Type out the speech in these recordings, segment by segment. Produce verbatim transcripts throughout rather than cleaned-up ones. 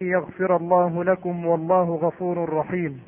يغفر الله لكم والله غفور رحيم.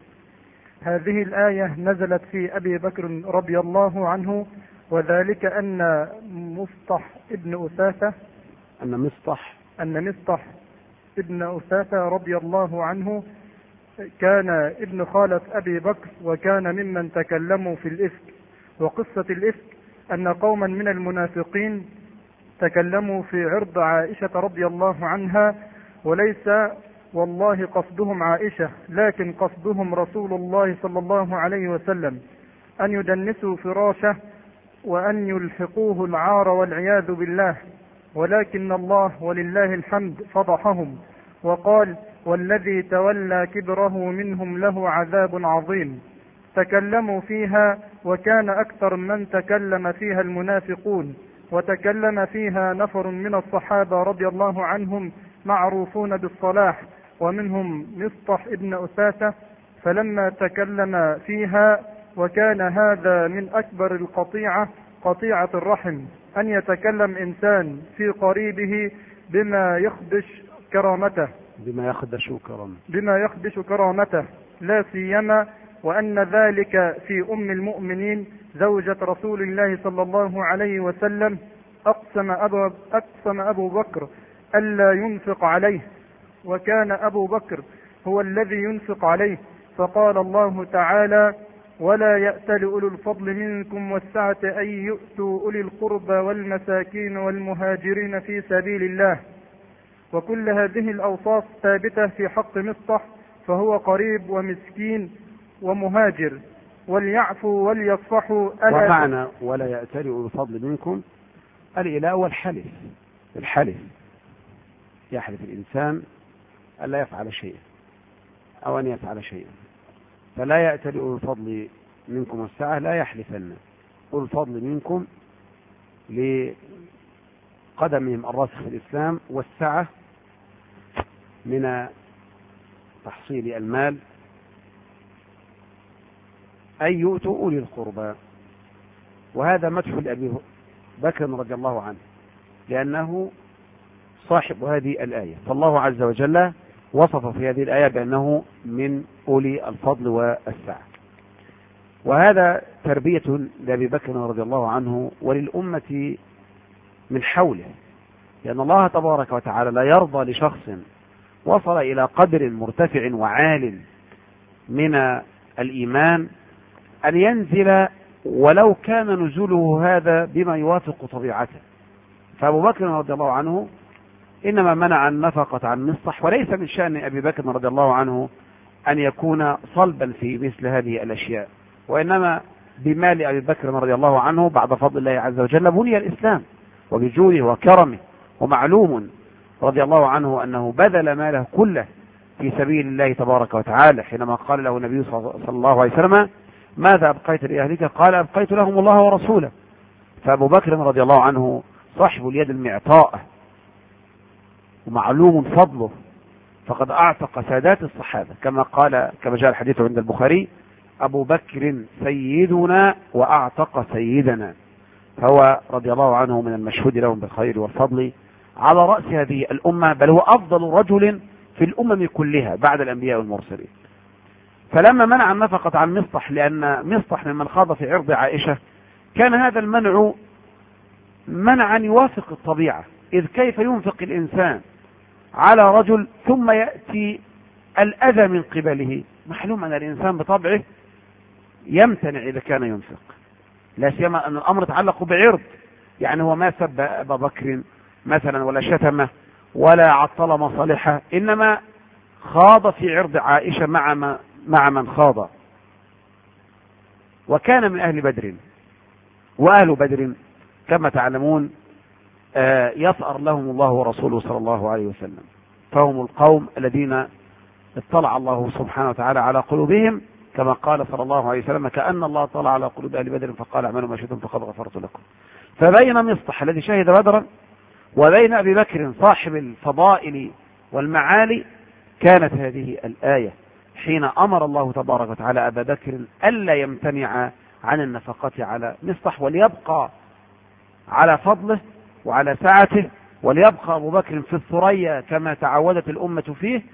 هذه الآية نزلت في أبي بكر رضي الله عنه، وذلك أن مصطح ابن أساسة أن مصطح أن مصطح ابن أساسة رضي الله عنه كان ابن خالة أبي بكر، وكان ممن تكلموا في الإفك. وقصة الإفك أن قوما من المنافقين تكلموا في عرض عائشة رضي الله عنها، وليس والله قصدهم عائشة، لكن قصدهم رسول الله صلى الله عليه وسلم، أن يدنسوا فراشه وأن يلحقوه العار والعياذ بالله. ولكن الله ولله الحمد فضحهم وقال: والذي تولى كبره منهم له عذاب عظيم. تكلموا فيها، وكان أكثر من تكلم فيها المنافقون، وتكلم فيها نفر من الصحابة رضي الله عنهم معروفون بالصلاح، ومنهم مصطح ابن أساسة. فلما تكلم فيها، وكان هذا من أكبر القطيعة، قطيعة الرحم، أن يتكلم إنسان في قريبه بما يخدش كرامته بما يخدش كرامته بما يخدش كرامته لا سيما وأن ذلك في أم المؤمنين زوجة رسول الله صلى الله عليه وسلم. أقسم أبو, أقسم أبو بكر ألا ينفق عليه، وكان أبو بكر هو الذي ينفق عليه. فقال الله تعالى: ولا يأتل أولو الفضل منكم والسعة أن يؤتوا أولي القربى والمساكين والمهاجرين في سبيل الله. وكل هذه الأوصاف ثابتة في حق مصطح، فهو قريب ومسكين ومهاجر. وليعفوا وليصفحوا. ومعنى ولا يأتل أولو الفضل منكم الإله والحلف. الحلف يحلف الإنسان ألا يفعل شيئا أو أن يفعل شيئا، فلا يأتل أولو الفضل منكم والسعة، لا يحلفن أولو الفضل منكم لقدمهم الراسخ في الإسلام، والسعة من تحصيل المال أن يؤتوا أولي القربى. وهذا مدح لأبي بكر رضي الله عنه، لأنه صاحب هذه الآية، فالله عز وجل وصف في هذه الآية بأنه من أولي الفضل والسعة. وهذا تربية لأبي بكر رضي الله عنه وللأمة من حوله، لأن الله تبارك وتعالى لا يرضى لشخص وصل إلى قدر مرتفع وعال من الإيمان أن ينزل ولو كان نزوله هذا بما يوافق طبيعته. فأبو بكر رضي الله عنه إنما منع النفقة عن مصطح، وليس من شأن أبي بكر رضي الله عنه أن يكون صلبا في مثل هذه الأشياء، وإنما بمال أبي بكر رضي الله عنه بعد فضل الله عز وجل بني الإسلام وبجوده وكرمه. ومعلوم رضي الله عنه أنه بذل ماله كله في سبيل الله تبارك وتعالى، حينما قال له النبي صلى الله عليه وسلم: ماذا أبقيت لأهلك؟ قال: أبقيت لهم الله ورسوله. فأبو بكر رضي الله عنه صاحب اليد المعطاء، ومعلوم فضله، فقد أعتق سادات الصحابة، كما قال كما جاء الحديث عند البخاري: أبو بكر سيدنا وأعتق سيدنا. فهو رضي الله عنه من المشهود لهم بالخير والفضل على رأس هذه الأمة، بل هو أفضل رجل في الأمم كلها بعد الأنبياء والمرسلين. فلما منع النفقة عن مصطح، لأن مصطح ممن خاض في عرض عائشة، كان هذا المنع منعا يوافق الطبيعة، إذ كيف ينفق الإنسان على رجل ثم يأتي الأذى من قبله؟ معلوم أن الإنسان بطبعه يمتنع إذا كان ينفق، لا سيما أن الأمر يتعلق بعرض، يعني هو ما سب أبا بكر مثلا ولا شتمه ولا عطل مصالحه، إنما خاض في عرض عائشة مع ما مع من خاض. وكان من أهل بدر، وأهل بدر كما تعلمون يثأر لهم الله ورسوله صلى الله عليه وسلم، فهم القوم الذين اطلع الله سبحانه وتعالى على قلوبهم، كما قال صلى الله عليه وسلم: كأن الله اطلع على قلوب أهل بدر فقال: اعملوا ما شئتم فقد غفرت لكم. فبين مصطح الذي شهد بدرا وبين أبي بكر صاحب الفضائل والمعالي كانت هذه الآية، حين أمر الله تبارك وتعالى أبا بكر ألا يمتنع عن النفقة على مصطح، وليبقى على فضله وعلى سعته، وليبقى أبو بكر في الثريا كما تعودت الأمة فيه،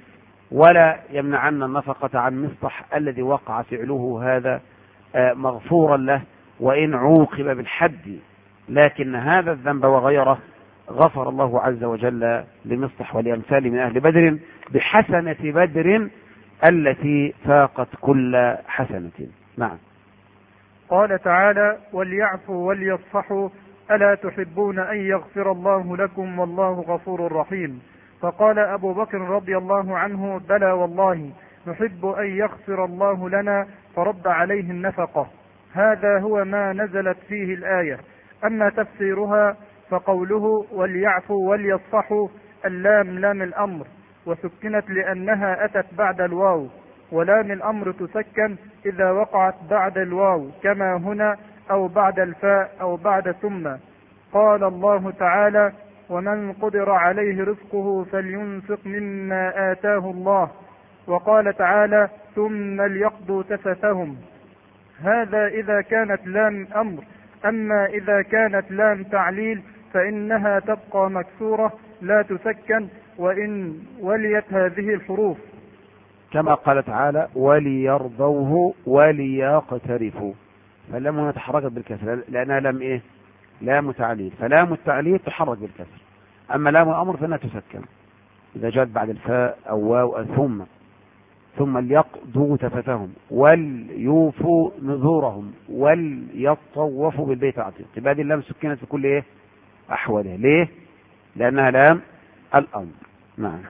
ولا يمنعن النفقة عن مصطح الذي وقع فعله هذا مغفورا له وإن عوقب بالحد، لكن هذا الذنب وغيره غفر الله عز وجل لمصطح والأمثال من أهل بدر بحسنة بدر التي فاقت كل حسنة. نعم. قال تعالى: وليعفوا وليصفحوا ألا تحبون أن يغفر الله لكم والله غفور رحيم. فقال أبو بكر رضي الله عنه: بلى والله نحب أن يغفر الله لنا، فرد عليه النفقة. هذا هو ما نزلت فيه الآية. أما تفسيرها فقوله وليعفوا وليصفحوا اللام لام الأمر، وسكنت لأنها أتت بعد الواو، ولام الأمر تسكن إذا وقعت بعد الواو كما هنا، أو بعد الفاء أو بعد ثم. قال الله تعالى: ومن قدر عليه رزقه فلينفق مما آتاه الله. وقال تعالى: ثم ليقضوا تفثهم. هذا إذا كانت لام أمر. أما إذا كانت لام تعليل فإنها تبقى مكسورة لا تسكن وإن وليت هذه الحروف، كما قال تعالى: وليرضوه وليقترفوا. فاللام هنا تحركت بالكسر لأنها لام إيه؟ لام تعليل، فلام التعليل تحرك بالكسر. أما لام الأمر فإنها تسكن إذا جاءت بعد الفاء أو واو أو ثم. ثم ليقضوا تفثهم وليوفوا نذورهم وليطوفوا بالبيت العتيق. تبقى هذه اللام سكنت في كل إيه؟ أحوالها. ليه؟ لأنها لام الأمر. نعم.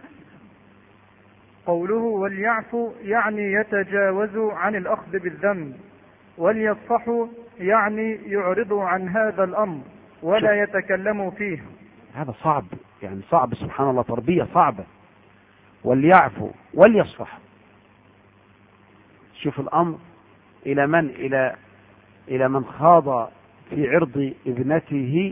قوله وليعفوا يعني يتجاوزوا عن الأخذ بالذنب، وليصفحوا يعني يعرضوا عن هذا الأمر ولا يتكلموا فيه. هذا صعب، يعني صعب، سبحان الله، تربية صعبة. وليعفوا وليصفحوا. شوف الأمر إلى من؟ إلى إلى من خاض في عرض ابنته.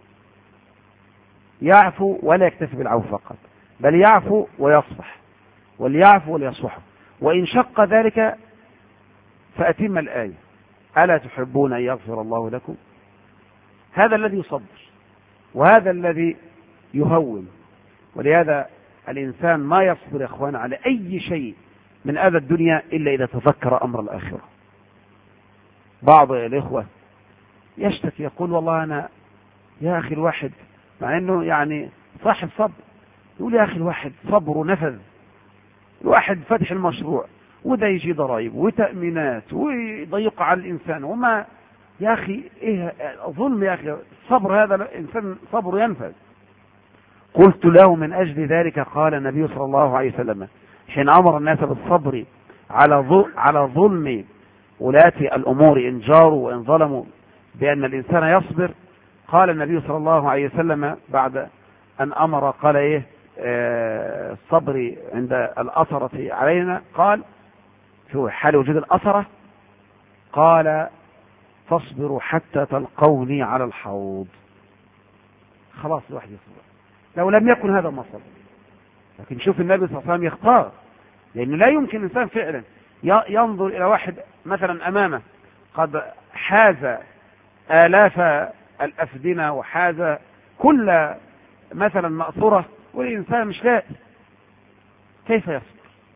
يعفو ولا يكتفي بالعفو فقط، بل يعفو ويصفح. وليعفوا وليصفحوا، وإن شق ذلك فأتم الآية: ألا تحبون أن يغفر الله لكم. هذا الذي يصبر وهذا الذي يهون. ولهذا الإنسان ما يصبر يا أخوان على أي شيء من أذى الدنيا إلا إذا تذكر أمر الآخرة. بعض الإخوة يشتكي يقول: والله أنا يا أخي الواحد مع أنه يعني صاحب صبر، يقول: يا أخي الواحد صبره نفذ، الواحد فتح المشروع وده يجي ضرائب وتأمينات ويضيق على الإنسان وما، يا أخي إيه ظلم يا أخي، الصبر هذا الإنسان صبره ينفذ. قلت له: من أجل ذلك قال النبي صلى الله عليه وسلم حين أمر الناس بالصبر على على ظلم ولاة الأمور إن جاروا وإن ظلموا بأن الإنسان يصبر، قال النبي صلى الله عليه وسلم بعد أن أمر قال إيه آه الصبر عند الأثرة علينا، قال في حال وجود الأثرة قال: فاصبروا حتى تلقوني على الحوض. خلاص الواحد يصبر لو لم يكن هذا ما صبر. لكن شوف النبي صلى الله عليه وسلم يختار، لأنه لا يمكن الإنسان فعلا ينظر إلى واحد مثلا أمامه قد حاز آلاف الأفدنة وحاز كل مثلا مأثورة والإنسان مش لاقي، كيف يصبر؟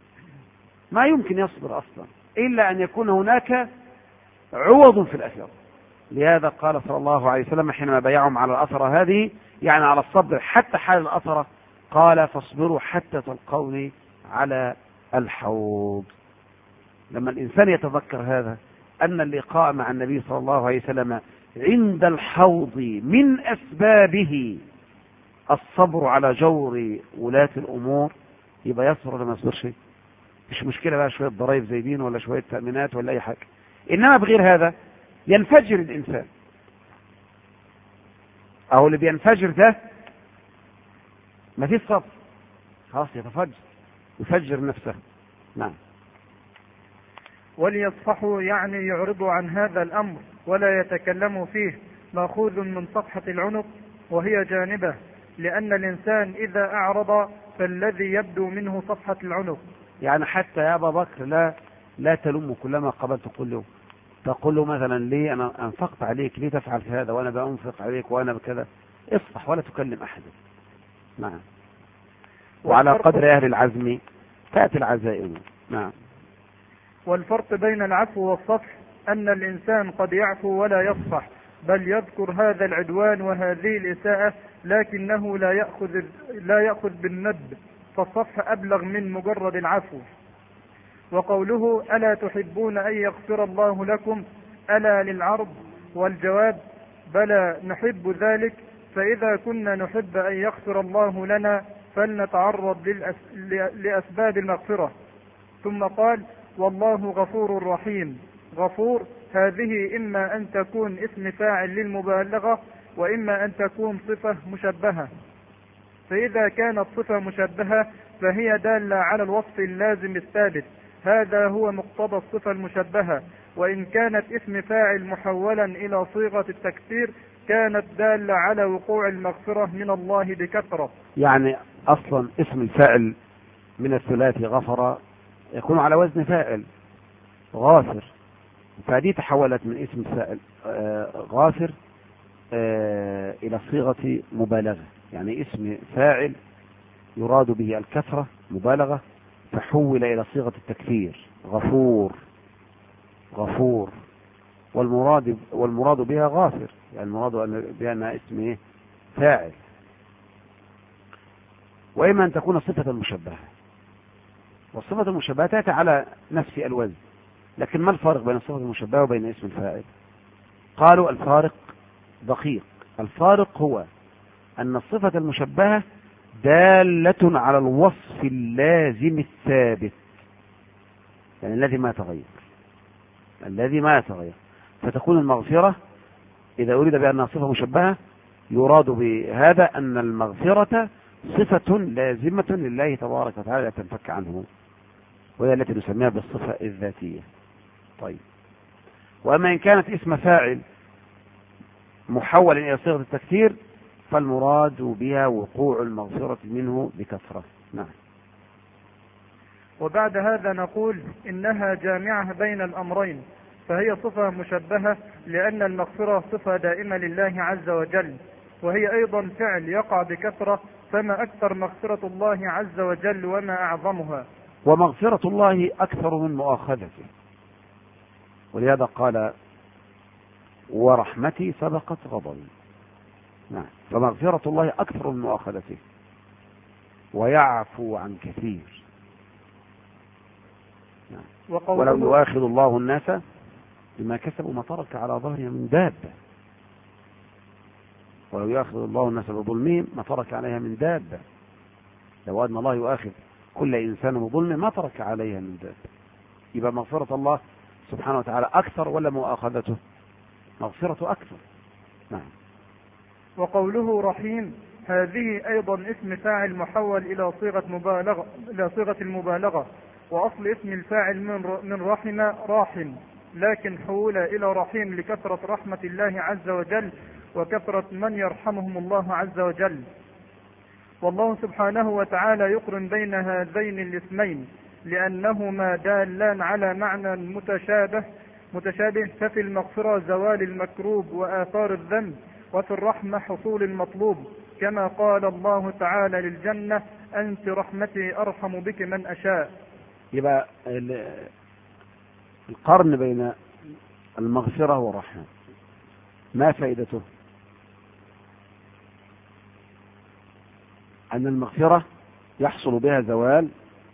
ما يمكن يصبر أصلا إلا أن يكون هناك عوض في الآخرة. لهذا قال صلى الله عليه وسلم حينما بايعهم على الأثرة هذه، يعني على الصبر حتى حال الأثرة، قال: فاصبروا حتى تلقوني على الحوض. لما الإنسان يتذكر هذا أن اللقاء مع النبي صلى الله عليه وسلم عند الحوض من أسبابه الصبر على جور ولاة الأمور، يبقى يصبر ولا ما يصبرش؟ مش مشكلة بقى شوية ضرائب زايدين ولا شوية تأمينات ولا أي حاجة، إنما بغير هذا ينفجر الإنسان. أو اللي بينفجر ده ما فيش صبر، خلاص يتفجر يفجر نفسه. نعم. وليصفحوا يعني يعرضوا عن هذا الأمر ولا يتكلموا فيه، مأخوذ من صفحة العنق وهي جانبه، لأن الإنسان إذا أعرض فالذي يبدو منه صفحة العنق. يعني حتى يا أبا بكر لا لا تلومه كلما قبلت تقول له تقول له مثلا: ليه أنا أنفقت عليك، ليه تفعل هذا وأنا بأنفق عليك وأنا بكذا؟ اصفح ولا تكلم أحد. نعم. وعلى قدر أهل العزم تأتي العزائم. نعم. والفرق بين العفو والصفح أن الإنسان قد يعفو ولا يصفح، بل يذكر هذا العدوان وهذه الإساءة لكنه لا يأخذ لا يأخذ بالندب، فالصفح أبلغ من مجرد العفو. وقوله ألا تحبون أن يغفر الله لكم ألا للعرض، والجواب بلى نحب ذلك، فإذا كنا نحب أن يغفر الله لنا فلنتعرض لأسباب المغفرة. ثم قال والله غفور رحيم. غفور هذه إما أن تكون اسم فاعل للمبالغة وإما أن تكون صفة مشبهة، فإذا كانت صفة مشبهة فهي دالة على الوصف اللازم الثابت، هذا هو مقتضى الصفة المشبهة. وإن كانت اسم فاعل محولا إلى صيغة التكثير كانت دالة على وقوع المغفرة من الله بكثرة. يعني أصلا اسم الفاعل من الثلاثي غفر يكون على وزن فاعل غافر، فهذه تحولت من اسم فاعل غافر إلى صيغة مبالغة، يعني اسم فاعل يراد به الكثرة مبالغة فحول إلى صيغة التكثير غفور غفور، والمراد والمراد بها غافر، يعني المراد بأنها اسم فاعل. وإما أن تكون صفة مشبهة، والصفة المشبهة تأتي على نفس الوزن، لكن ما الفارق بين الصفة المشبهة وبين اسم الفاعل؟ قالوا الفارق دقيق. الفارق هو أن الصفة المشبهة دالة على الوصف اللازم الثابت، يعني الذي ما يتغير الذي ما يتغير فتكون المغفرة إذا أريد بأنها صفة مشبهة يراد بهذا أن المغفرة صفة لازمة لله تبارك وتعالى لا تنفك عنه، وهي التي نسميها بالصفة الذاتية. طيب، وأما إن كانت اسم فاعل محول إلى صيغة التكثير فالمراد بها وقوع المغفرة منه بكثرة. نعم. وبعد هذا نقول إنها جامعة بين الأمرين، فهي صفة مشبهة لأن المغفرة صفة دائمة لله عز وجل، وهي أيضا فعل يقع بكثرة، فما أكثر مغفرة الله عز وجل وما أعظمها. ومغفرة الله أكثر من مؤاخذته، ولهذا قال ورحمتي سبقت غضبي. نعم. فمغفرة الله أكثر من مؤاخذته ويعفو عن كثير. نعم. ولو يؤاخذ الله الناس بما كسبوا ما ترك على ظهرها من دابة، ولو يؤاخذ الله الناس بظلمهم ما ترك عليها من دابة، لو أن الله يؤاخذ كل إنسان بظلم ما ترك عليها من دابة. يبقى مغفرة الله سبحانه وتعالى أكثر ولا مؤاخذته؟ مغفرة أكثر. نعم. وقوله رحيم هذه أيضا اسم فاعل محول إلى صيغة مبالغة إلى صيغة المبالغة، وأصل اسم الفاعل من من رحم راحم، لكن حول إلى رحيم لكثرة رحمة الله عز وجل وكثرة من يرحمهم الله عز وجل. والله سبحانه وتعالى يقرن بين هذين الاسمين لأنهما دالان على معنى متشابه متشابه ففي المغفرة زوال المكروب وآثار الذنب، وفي الرحمة حصول المطلوب، كما قال الله تعالى للجنة أنت رحمتي أرحم بك من أشاء. يبقى القرن بين المغفرة والرحمة ما فائدته؟ أن المغفرة يحصل بها زوال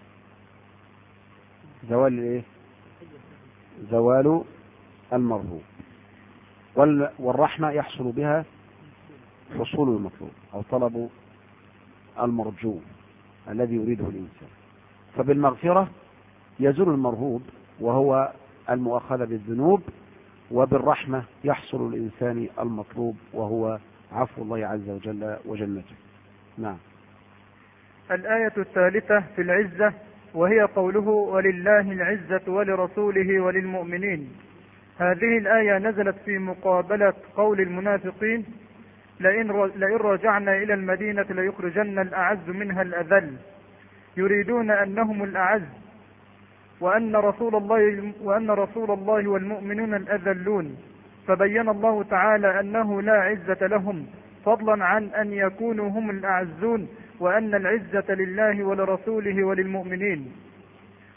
زوال إيه؟ زوال المرهوب، والرحمة يحصل بها حصول المطلوب أو طلب المرجو الذي يريده الإنسان. فبالمغفرة يزول المرهوب وهو المؤاخذة بالذنوب، وبالرحمة يحصل الإنسان المطلوب وهو عفو الله عز وجل وجنته. نعم. الآية الثالثة في العزة، وهي قوله ولله العزة ولرسوله وللمؤمنين. هذه الآية نزلت في مقابلة قول المنافقين لئن لئن رجعنا إلى المدينة ليخرجن الأعز منها الأذل، يريدون أنهم الأعز وأن رسول الله وأن رسول الله والمؤمنون الأذلون، فبين الله تعالى أنه لا عزة لهم فضلا عن أن يكونوا هم الأعزون، وأن العزة لله ولرسوله وللمؤمنين.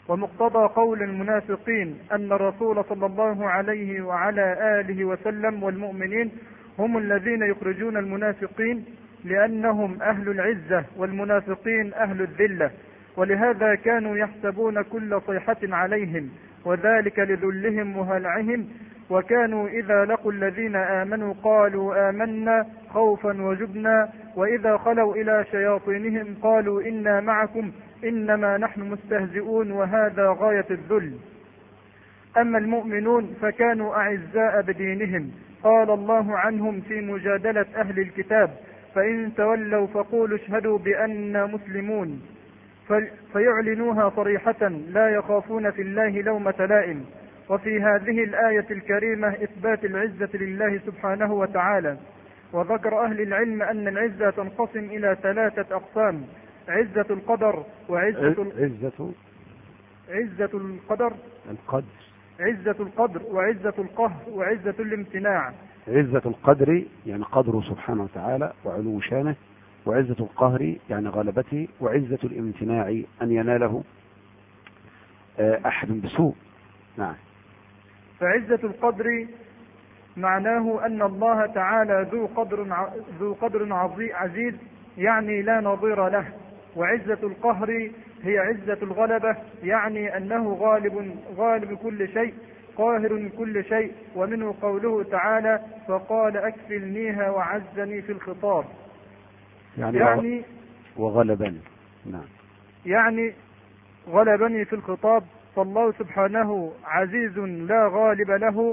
ومقتضى قول المنافقين أن الرسول صلى الله عليه وعلى آله وسلم والمؤمنين هم الذين يخرجون المنافقين، لأنهم أهل العزة والمنافقين أهل الذلة، ولهذا كانوا يحسبون كل صيحة عليهم، وذلك لذلهم وهلعهم، وكانوا إذا لقوا الذين آمنوا قالوا آمنا خوفا وجبنا، وإذا خلوا إلى شياطينهم قالوا إنا معكم إنما نحن مستهزئون، وهذا غاية الذل. أما المؤمنون فكانوا أعزاء بدينهم، قال الله عنهم في مجادلة أهل الكتاب: فإن تولوا فقولوا اشهدوا بأننا مسلمون، فيعلنوها صريحة لا يخافون في الله لومة لائم. وفي هذه الآية الكريمة إثبات العزة لله سبحانه وتعالى. وذكر أهل العلم أن العزة تنقسم إلى ثلاثة أقسام: عزة القدر وعزة عزة عزة القدر القدر عزة القدر وعزة القهر وعزة الامتناع. عزة القدر يعني قدره سبحانه وتعالى وعلو شانه، وعزة القهر يعني غلبته، وعزة الامتناع أن يناله أحد بسوء. نعم. فعزة القدر معناه أن الله تعالى ذو قدر ذو قدر عزيز، يعني لا نظير له. وعزة القهر هي عزة الغلبة، يعني أنه غالب غالب كل شيء، قاهر كل شيء. ومنه قوله تعالى: فقال أكفلنيها وعزني في الخطاب، يعني, يعني وغلبني. نعم. يعني غلبني في الخطاب. فالله سبحانه عزيز لا غالب له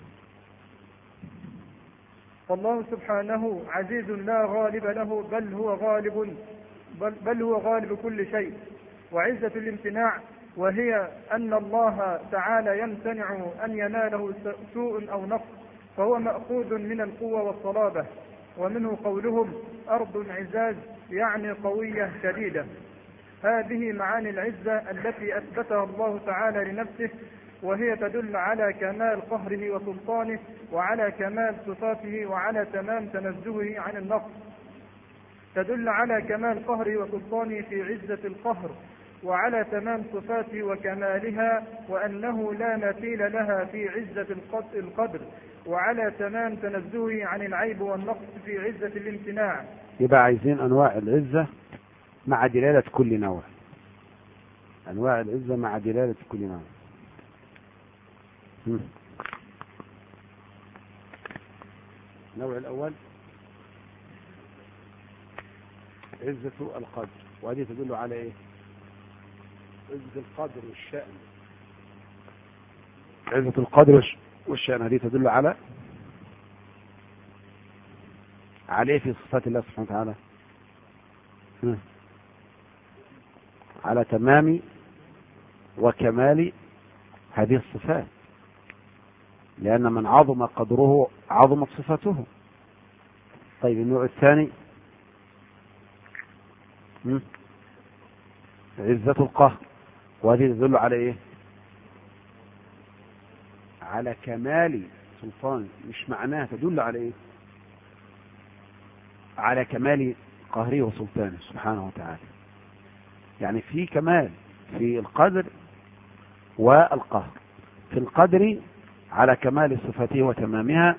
فالله سبحانه عزيز لا غالب له بل هو غالب بل, بل هو غالب كل شيء. وعزة الامتناع وهي أن الله تعالى يمتنع أن يناله سوء أو نقص، فهو مأخوذ من القوة والصلابة. ومنه قولهم أرض عزاز، يعني قوية شديدة. هذه معاني العزة التي أثبتها الله تعالى لنفسه، وهي تدل على كمال قهره وسلطانه، وعلى كمال صفاته، وعلى تمام تنزهه عن النقص. تدل على كمال قهره وسلطانه في عزة القهر، وعلى تمام صفاته وكمالها، وأنه لا مثيل لها في عزة القدر، وعلى تمام تنزهه عن العيب والنقص في عزة الامتناع. يبقى عايزين أنواع العزة مع دلالة كل نوع. أنواع العزة مع دلالة كل نوع. النوع الأول عزة القدر، وهذه تدل على إيه؟ عزة القدر والشأن. عزة القدر والشأن هذه تدل على عليه في صفات الله سبحانه وتعالى، على تمام وكمال هذه الصفات، لأن من عظم قدره عظمت صفاته. طيب النوع الثاني عزة القهر، وهذه تدل على ايه؟ على كمال سلطان، مش معناها تدل على ايه؟ على كمال قهره وسلطانه سبحانه وتعالى. يعني في كمال في القدر والقهر. في القدر على كمال صفاته وتمامها،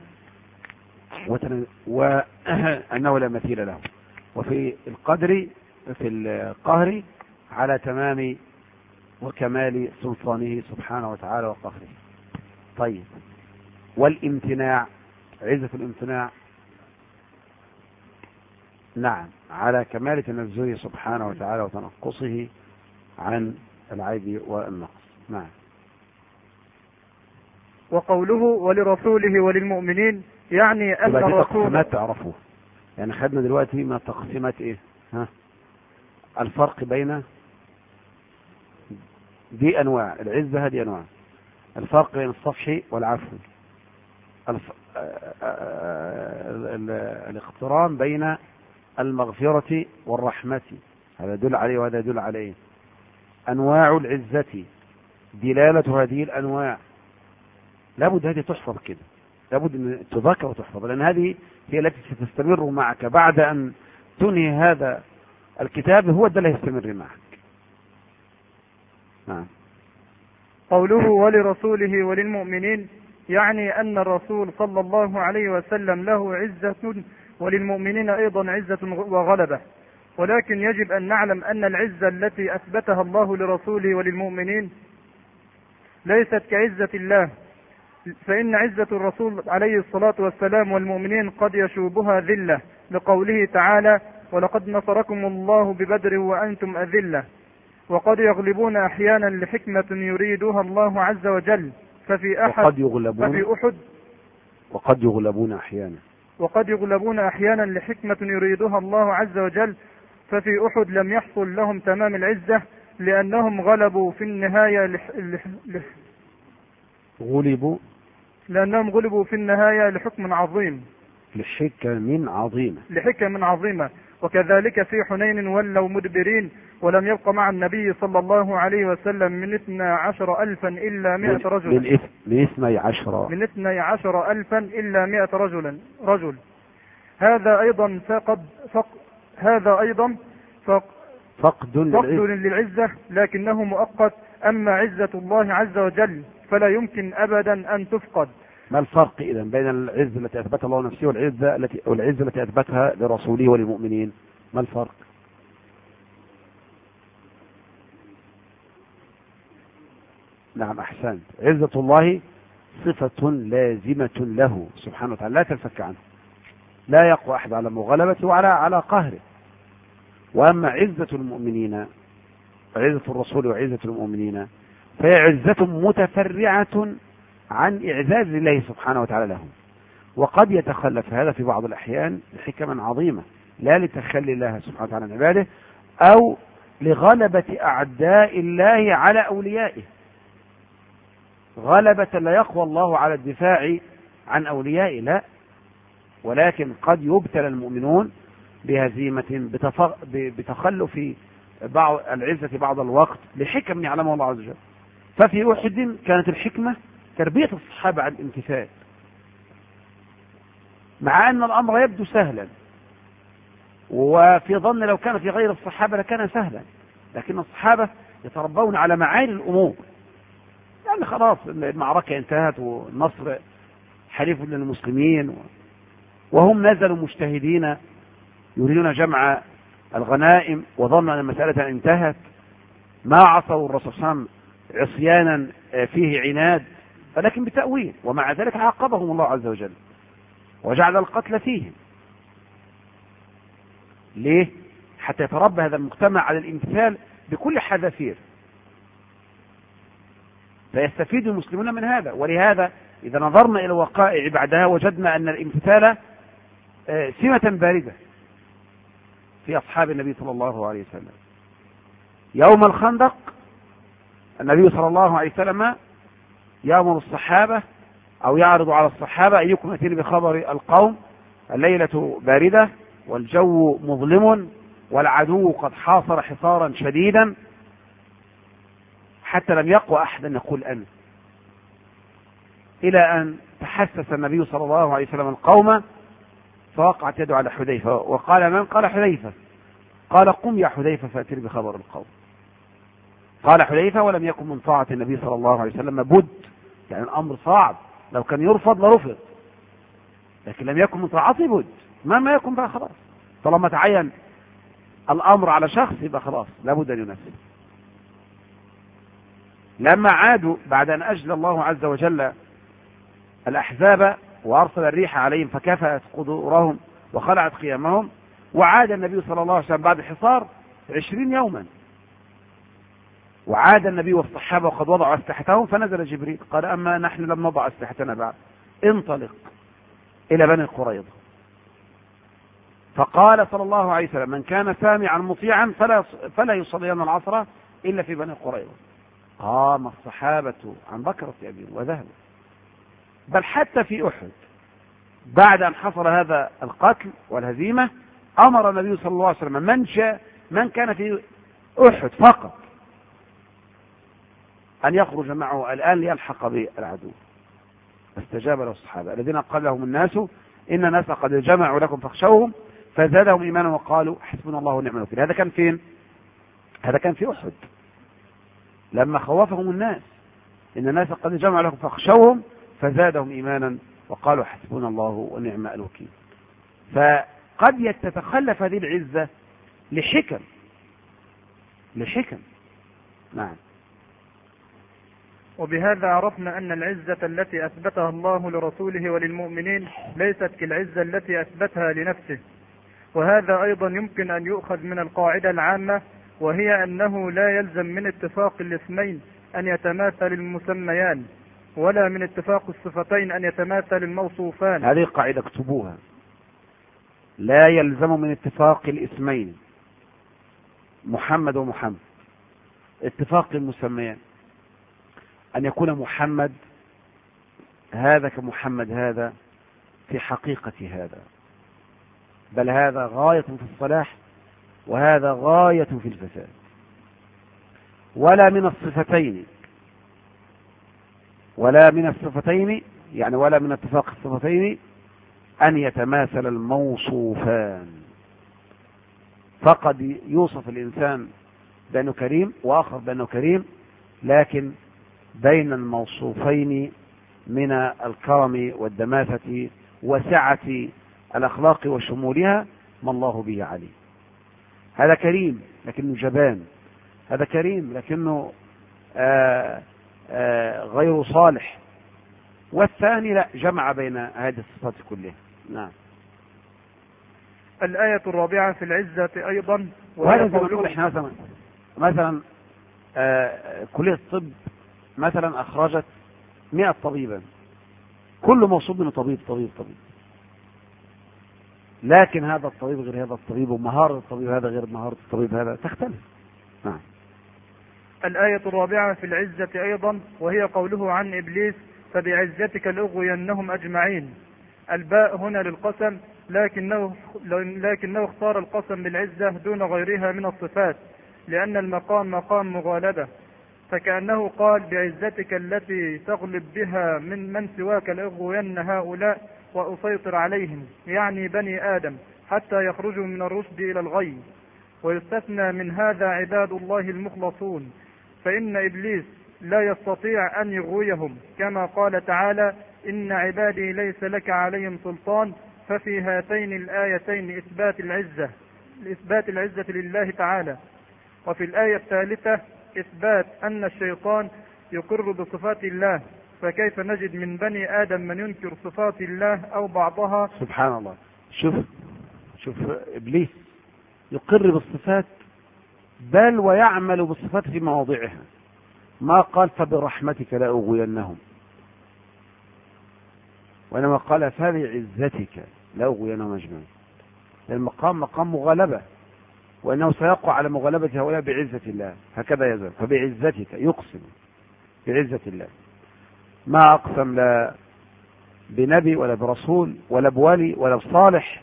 وأنه لا مثيل له. وفي القدر في القهر على تمام وكمال سلطانه سبحانه وتعالى وقهره. طيب والامتناع، عزة الامتناع نعم على كمال تنزهه سبحانه وتعالى وتنقصه عن العيب والنقص. نعم. وقوله ولرسوله وللمؤمنين يعني أن الرسول تعرفوه. يعني خدنا دلوقتي ما تقسيمات ايه؟ ها الفرق بين دي انواع العزة، هذه انواع. الفرق بين الصفح والعفو، الف... الاقتران بين المغفرة والرحمة، هذا يدل عليه وهذا يدل عليه. انواع العزة، دلالة هذه الانواع، لابد هذه تحفظ كده، لابد ان تذكر وتحفظ، لان هذه هي التي ستستمر معك بعد ان تنهي هذا الكتاب، هو ده اللي يستمر معك. نعم. قوله ولرسوله وللمؤمنين يعني أن الرسول صلى الله عليه وسلم له عزة وللمؤمنين أيضا عزة وغلبة، ولكن يجب أن نعلم أن العزة التي أثبتها الله لرسوله وللمؤمنين ليست كعزة الله، فإن عزة الرسول عليه الصلاة والسلام والمؤمنين قد يشوبها ذلة، لقوله تعالى ولقد نصركم الله ببدر وأنتم أذلة، وقد يغلبون أحيانا لحكمة يريدها الله عز وجل، ففي أحد وقد يغلبون ففي أحد وقد يغلبون أحيانا وقد يغلبون أحيانا لحكمة يريدها الله عز وجل، ففي أحد لم يحصل لهم تمام العزة لأنهم غلبوا في النهاية لح... لح... لح... غلبوا لأنهم غلبوا في النهاية لحكم عظيم لحكم عظيمة لحكم عظيمة وكذلك في حنين ولوا مدبرين ولم يبق مع النبي صلى الله عليه وسلم من اثنى عشر ألفا إلا مئة رجل من, من اثني عشر من اثني عشر ألفا إلا مئة رجلا رجل هذا أيضا فقد فق هذا أيضا فق فقد, فقد للعزة. للعزة لكنه مؤقت. أما عزة الله عز وجل فلا يمكن أبدا أن تفقد. ما الفرق إذن بين العزة التي أثبتها الله نفسه والعزة التي والعزة التي أثبتها لرسوله وللمؤمنين؟ ما الفرق؟ نعم أحسنت. عزة الله صفة لازمة له سبحانه وتعالى لا تنفك عنه، لا يقوى أحد على مغلبته وعلى على قهره. وأما عزة المؤمنين عزة الرسول وعزة المؤمنين فهي عزة متفرعة عن إعزاز الله سبحانه وتعالى لهم، وقد يتخلف هذا في بعض الأحيان لحكمة عظيمة لا لتخلي الله سبحانه وتعالى عن عباده أو لغلبة أعداء الله على أوليائه، غلبة لا يقوى الله على الدفاع عن أوليائه لا، ولكن قد يبتلى المؤمنون بهزيمة بتخلف بعض العزة بعض الوقت لحكم يعلمه الله عز وجل. ففي أحد كانت الحكمة تربية الصحابة على الامتثال، مع أن الأمر يبدو سهلا، وفي ظن لو كان في غير الصحابة لكان سهلا، لكن الصحابة يتربون على معاني الأمور، يعني خلاص المعركة انتهت والنصر حليف للمسلمين وهم نزلوا مجتهدين يريدون جمع الغنائم وظن أن المسألة انتهت، ما عصوا الرسول صلى الله عليه وسلم عصيانا فيه عناد، ولكن بتأويل، ومع ذلك عاقبهم الله عز وجل وجعل القتل فيهم. ليه؟ حتى يتربى هذا المجتمع على الامتثال بكل حذافير، فيستفيد المسلمون من هذا. ولهذا إذا نظرنا إلى الوقائع بعدها وجدنا أن الامتثال سمة باردة في أصحاب النبي صلى الله عليه وسلم. يوم الخندق النبي صلى الله عليه وسلم يأمر الصحابة أو يعرض على الصحابة أيكم يأتيني بخبر القوم، الليلة باردة والجو مظلم والعدو قد حاصر حصارا شديدا، حتى لم يقوى أحد أن يقول أنا، إلى أن تحسس النبي صلى الله عليه وسلم القوم فوقعت يده على حذيفة وقال من؟ قال حذيفة. قال قم يا حذيفة فأتني بخبر القوم. قال حذيفة ولم يكن من طاعة النبي صلى الله عليه وسلم بد، يعني الأمر صعب، لو كان يرفض لرفض، لكن لم يكن من طاعته بد، ما ما يكن بقى خلاص، طالما تعين الأمر على شخص يبقى خلاص لابد أن ينفذ. لما عادوا بعد أن أجل الله عز وجل الأحزاب وأرسل الريح عليهم فكفأت قدورهم وخلعت قيامهم، وعاد النبي صلى الله عليه وسلم بعد حصار عشرين يوما، وعاد النبي والصحابة وقد وضعوا أسلحتهم، فنزل جبريل قال أما نحن لم نضع أسلحتنا بعد، انطلق إلى بني قريظة. فقال صلى الله عليه وسلم من كان سامعا مطيعا فلا فلا يصلين العصر إلا في بني قريظة. قام الصحابة عن بكرة أبيهم وذهبوا، بل حتى في أحد بعد أن حصل هذا القتل والهزيمة أمر النبي صلى الله عليه وسلم من شاء من كان في أحد فقط أن يخرج معه الآن ليلحق بالعدو، فاستجاب له الصحابة الذين قال لهم الناس إن الناس قد جمعوا لكم فاخشوهم فزادهم إيمانا وقالوا حسبنا الله ونعم الوكيل. هذا كان فين؟ هذا كان في أحد لما خوفهم الناس، إن الناس قد جمعوا لكم فاخشوهم فزادهم إيمانا وقالوا حسبنا الله ونعم الوكيل. فقد تتخلف هذه العزة لحكم لحكم نعم. وبهذا عرفنا أن العزة التي أثبتها الله لرسوله وللمؤمنين ليست كالعزة التي أثبتها لنفسه. وهذا أيضا يمكن أن يؤخذ من القاعدة العامة، وهي أنه لا يلزم من اتفاق الاسمين أن يتماثل المسميان، ولا من اتفاق الصفتين أن يتماثل الموصوفان. هذه قاعدة اكتبوها، لا يلزم من اتفاق الاسمين محمد ومحمد اتفاق المسميان أن يكون محمد هذا كمحمد هذا في حقيقة هذا، بل هذا غاية في الصلاح وهذا غاية في الفساد. ولا من الصفتين ولا من الصفتين يعني ولا من اتفاق الصفتين أن يتماثل الموصوفان. فقد يوصف الإنسان بأنه كريم وآخر بأنه كريم، لكن بين الموصوفين من الكرم والدماثة وسعة الأخلاق وشمولها ما الله به عليم. هذا كريم لكنه جبان، هذا كريم لكنه آآ آآ غير صالح، والثاني لا، جمع بين هذه الصفات كلها. نعم. الآية الرابعة في العزة أيضا، وهذا زي ما نقول احنا مثلا مثلا كلية الطب مثلا أخرجت مئة طبيبا، كل موصوف من طبيب طبيب طبيب، لكن هذا الطبيب غير هذا الطبيب، ومهارة الطبيب هذا غير مهارة الطبيب هذا، تختلف. نعم. الآية الرابعة في العزة أيضا، وهي قوله عن إبليس فبعزتك لأغوينهم أجمعين. الباء هنا للقسم، لكنه, لكنه اختار القسم بالعزة دون غيرها من الصفات، لأن المقام مقام مغالبة، فكأنه قال بعزتك التي تغلب بها من من سواك لأغوين هؤلاء وأسيطر عليهم، يعني بني آدم، حتى يخرجوا من الرشد إلى الغي. ويستثنى من هذا عباد الله المخلصون، فإن إبليس لا يستطيع أن يغويهم، كما قال تعالى إن عبادي ليس لك عليهم سلطان. ففي هاتين الآيتين إثبات العزة إثبات العزة لله تعالى. وفي الآية الثالثة إثبات أن الشيطان يقر بصفات الله، فكيف نجد من بني آدم من ينكر صفات الله أو بعضها؟ سبحان الله. شوف شوف إبليس يقر بالصفات، بل ويعمل بالصفات في مواضعها، ما قال فبرحمتك لا أغوينهم، وإنما قال فبعزتك لا أغوينهم أجمعين. المقام مقام مغالبة، وأنه سيقع على مغالبة هؤلاء بعزة الله، هكذا يزال. فبعزتك يقسم بعزة الله، ما أقسم لا بنبي ولا برسول ولا بولي ولا بصالح.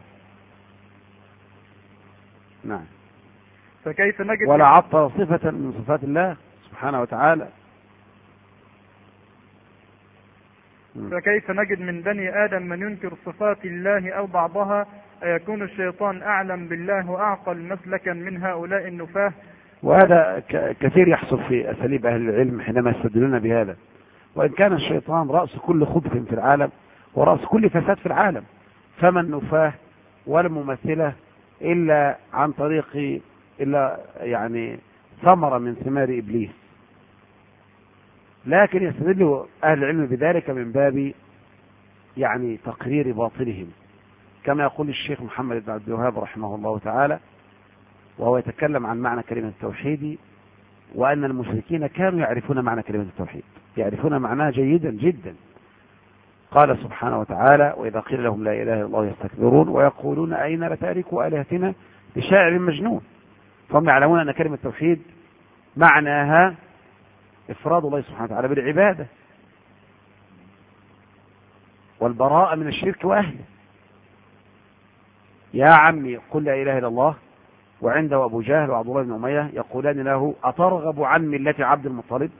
نعم. فكيف نجد ولا عطى صفة من صفات الله سبحانه وتعالى. فكيف نجد من بني آدم من ينكر صفات الله أو بعضها؟ أيكون الشيطان أعلم بالله وأعقل مسلكا من هؤلاء النفاه؟ وهذا كثير يحصل في أساليب أهل العلم حينما يستدلون بهذا. وإن كان الشيطان رأس كل خبث في العالم ورأس كل فساد في العالم، فما النفاه ولا ممثلة إلا عن طريق إلا يعني ثمرة من ثمار إبليس. لكن يستدل أهل العلم بذلك من باب يعني تقرير باطلهم، كما يقول الشيخ محمد بن عبد الوهاب رحمه الله تعالى وهو يتكلم عن معنى كلمة التوحيد، وأن المشركين كانوا يعرفون معنى كلمة التوحيد، يعرفون معناها جيدا جدا. قال سبحانه وتعالى وإذا قيل لهم لا إله إلا الله يستكبرون ويقولون أين لتاركوا آلهتنا لشاعر مجنون. فهم يعلمون أن كلمة التوحيد معناها إفراد الله سبحانه وتعالى بالعبادة والبراءة من الشرك وأهله. يا عمي قل لا إله إلا الله، وعنده أبو جهل وعبد الله بن أمية يقولان له أترغب عن ملة عبد المطلب؟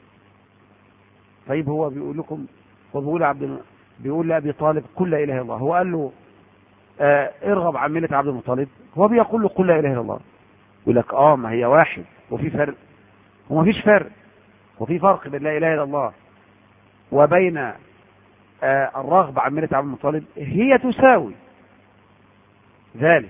طيب هو بيقول لكم، هو بيقول عبد بيقول لأبي طالب قل لا إله إلا الله، هو قال له آه ارغب عن ملة عبد المطلب، هو بيقول له قل لا إله إلا الله. يقول لك آه ما هي واحد وفي فرق، وما فيش فرق، وفي فرق بين لا إله إلا الله وبين الرغبة عن ملة عبد المطلب هي تساوي ذلك.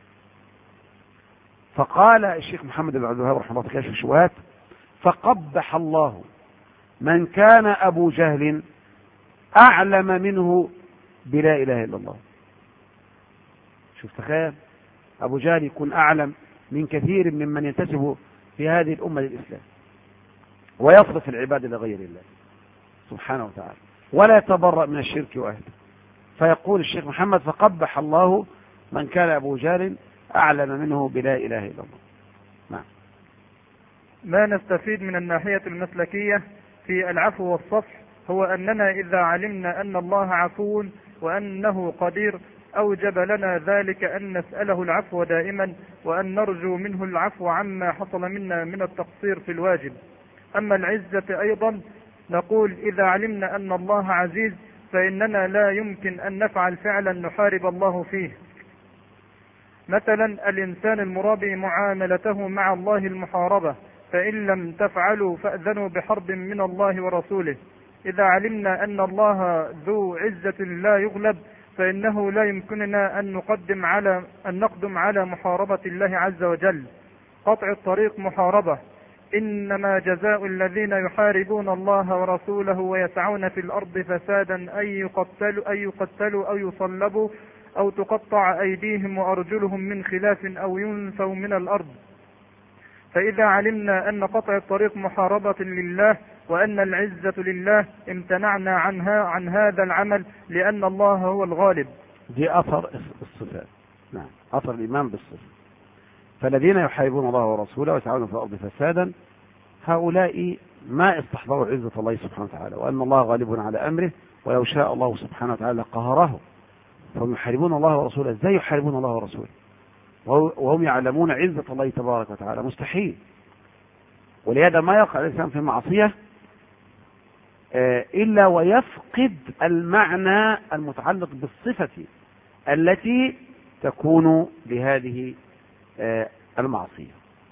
فقال الشيخ محمد بن عبد الوهاب رحمه الله في كشف الشبهات: فقبح الله من كان أبو جهل أعلم منه بلا إله إلا الله. شوف تخيل أبو جهل يكون أعلم من كثير ممن ينتسب في هذه الأمة للإسلام ويصرف العباد لغير الله سبحانه وتعالى ولا يتبرأ من الشرك وأهله. فيقول الشيخ محمد: فقبح الله من كان أبو جهل أعلم منه بلا إله إلا الله. نعم. ما نستفيد من الناحية المسلكية في العفو والصفح هو أننا إذا علمنا أن الله عفو وأنه قدير أوجب لنا ذلك أن نسأله العفو دائما وأن نرجو منه العفو عما حصل منا من التقصير في الواجب. أما العزة أيضا نقول إذا علمنا أن الله عزيز فإننا لا يمكن أن نفعل فعلا نحارب الله فيه. مثلا الإنسان المرابي معاملته مع الله المحاربة، فإن لم تفعلوا فأذنوا بحرب من الله ورسوله. إذا علمنا أن الله ذو عزة لا يغلب فإنه لا يمكننا أن نقدم على أن نقدم على محاربة الله عز وجل. قطع الطريق محاربة. إنما جزاء الذين يحاربون الله ورسوله ويسعون في الأرض فسادا أن يقتلوا, أن يقتلوا أو يصلبوا أو تقطع أيديهم وأرجلهم من خلاف أو ينفوا من الأرض. فإذا علمنا أن قطع الطريق محاربة لله وأن العزة لله امتنعنا عنها عن هذا العمل لأن الله هو الغالب. دي أثر الصفات. نعم، أثر الإيمان بالصفات. فالذين يحاربون الله ورسوله ويسعون في الأرض فسادا هؤلاء ما استحضروا عزة الله سبحانه وتعالى وأن الله غالب على أمره، ولو شاء الله سبحانه وتعالى قهره. فهم يحاربون الله ورسوله. ازاي يحاربون الله ورسوله وهم يعلمون عزة الله تبارك وتعالى؟ مستحيل. ولهذا ما يقع الإنسان في معصية إلا ويفقد المعنى المتعلق بالصفة التي تكون لهذه المعصية.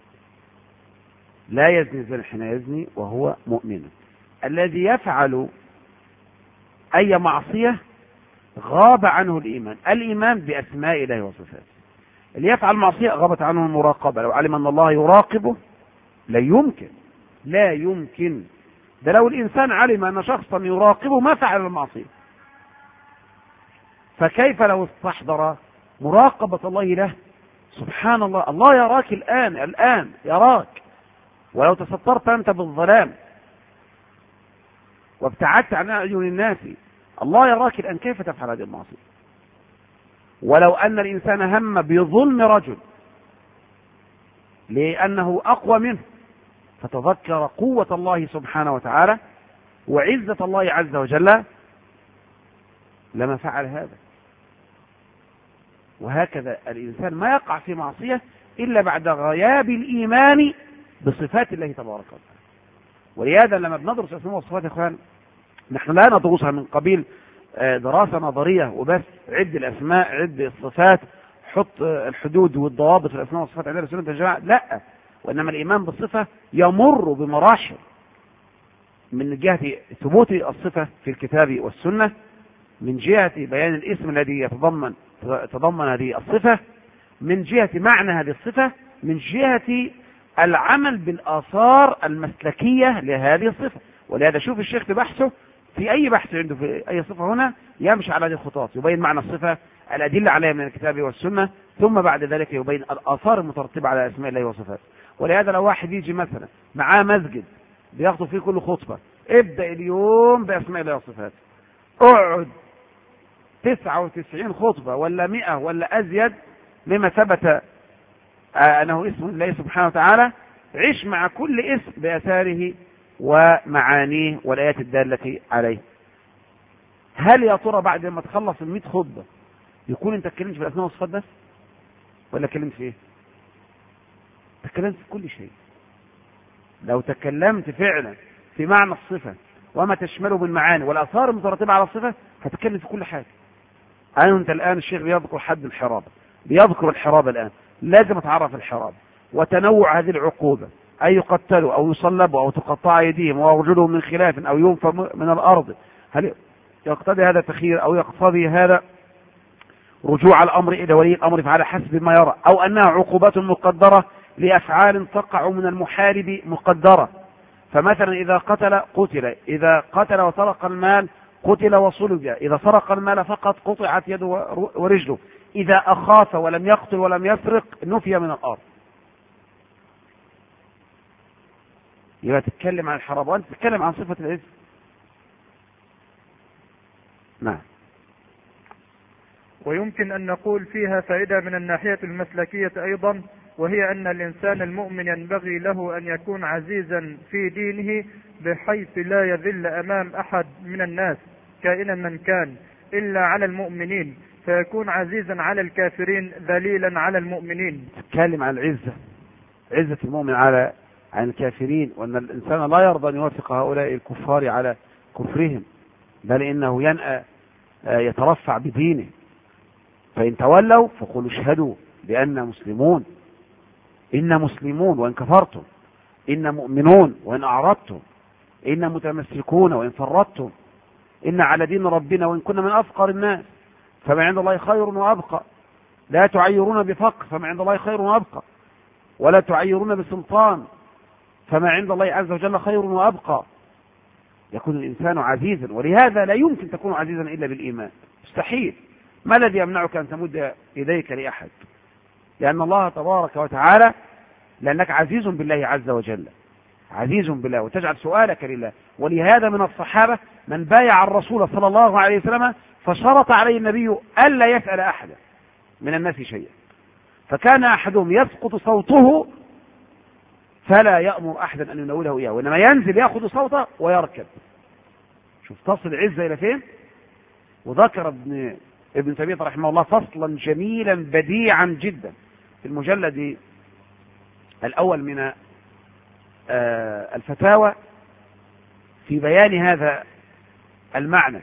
لا يزني الزاني حين يزني وهو مؤمن. الذي يفعل أي معصية غاب عنه الإيمان، الإيمان بأسماء الله وصفاته. اللي يفعل معصية غابت عنه المراقبة. لو علم أن الله يراقبه لا يمكن لا يمكن ده لو الإنسان علم أن شخصا يراقبه ما فعل المعصية، فكيف لو استحضر مراقبة الله له؟ سبحان الله، الله يراك الآن الآن يراك. ولو تسترت أنت بالظلام وابتعدت عن أعين الناس الله يراك الآن، كيف تفعل هذه المعصية؟ ولو أن الإنسان هم بظلم رجل لأنه أقوى منه فتذكر قوة الله سبحانه وتعالى وعزة الله عز وجل لما فعل هذا. وهكذا الإنسان ما يقع في معصية إلا بعد غياب الإيمان بصفات الله تبارك وتعالى. ولهذا لما بندرس أسماء والصفات يا إخوان نحن لا ندرسها من قبيل دراسة نظرية وبس، عد الأسماء عد الصفات حط الحدود والضوابط في الأسماء والصفات عند السنة والجماعة، لا. وإنما الإيمان بالصفة يمر بمراحل من جهة ثبوت الصفة في الكتاب والسنة، من جهة بيان الاسم الذي يتضمن تضمن هذه الصفة، من جهة معنى هذه الصفة، من جهة العمل بالآثار المسلكية لهذه الصفة. ولهذا شوف الشيخ في بحثه في أي بحث عنده في أي صفة هنا يمشي على هذه الخطوات، يبين معنى الصفة، الأدلة عليها من الكتاب والسنة، ثم بعد ذلك يبين الآثار المترتبة على أسماء الله وصفاته. ولهذا لو واحد يجي مثلا معاه مسجد بياخده فيه كل خطبة، ابدأ اليوم بأسماء الله وصفاته، اقعد تسعة وتسعين خطبة ولا مئة ولا أزيد مما ثبت أنه اسم الله سبحانه وتعالى، عيش مع كل اسم بأثاره ومعانيه والآيات الدالة عليه. هل يا ترى بعد ما تخلص المئة خطبة يكون انت اتكلمت في الأسماء والصفات بس ولا اتكلمت في ايه؟ تكلمت في كل شيء. لو تكلمت فعلا في معنى الصفة وما تشمله من معاني والآثار المترتبة على الصفة هتتكلم في كل حاجة. أنت الآن الشيخ بيذكر حد الحرابة، بيذكر الحرابة الآن، لازم تعرف الحرابة وتنوع هذه العقوبة أن يقتلوا أو يصلبوا أو تقطع أيديهم وأرجلهم من خلاف أو ينفى من الأرض، هل يقتضي هذا تخيير أو يقتضي هذا رجوع الأمر إلى ولي الأمر فعلى حسب ما يرى، أو أنها عقوبات مقدرة لأفعال تقع من المحارب مقدرة؟ فمثلا إذا قتل قتل، إذا قتل وسرق المال قتل وصلب، إذا سرق المال فقط قطعت يده ورجله، إذا أخاف ولم يقتل ولم يسرق نفي من الأرض. يبقى تتكلم عن الحرام وأنت تتكلم عن صفة الإثم. نعم. ويمكن أن نقول فيها فائدة من الناحية المسلكية أيضا، وهي أن الإنسان المؤمن ينبغي له أن يكون عزيزا في دينه بحيث لا يذل أمام أحد من الناس كائنا من كان إلا على المؤمنين، فيكون عزيزا على الكافرين ذليلا على المؤمنين. تتكلم عن العزة، عزة المؤمن على عن الكافرين، وأن الإنسان لا يرضى أن يوافق هؤلاء الكفار على كفرهم، بل إنه ينأى يترفع بدينه. فإن تولوا فقولوا اشهدوا بأننا مسلمون، إن مسلمون وإن كفرتم، إن مؤمنون وإن أعرضتم، إن متمسكون وإن فرطتم، إن على دين ربنا وإن كنا من أفقر الناس، فما عند الله خير وأبقى. لا تعيرون بفقر فما عند الله خير وأبقى، ولا تعيرون بسلطان فما عند الله عز وجل خير وأبقى. يكون الإنسان عزيزا، ولهذا لا يمكن تكون عزيزا إلا بالإيمان، مستحيل. ما الذي يمنعك أن تمد يديك لأحد؟ لأن الله تبارك وتعالى، لأنك عزيز بالله عز وجل، عزيز بالله، وتجعل سؤالك لله. ولهذا من الصحابة من بايع الرسول صلى الله عليه وسلم فشرط عليه النبي ألا يسأل أحدا من الناس شيئا، فكان أحدهم يسقط صوته فلا يأمر أحدا أن ينوله إياه، وإنما ينزل يأخذ صوته ويركب. شوف تصل العزة إلى فين. وذكر ابن ابن تيمية رحمه الله فصلا جميلا بديعا جدا في المجلد الأول من الفتاوى في بيان هذا المعنى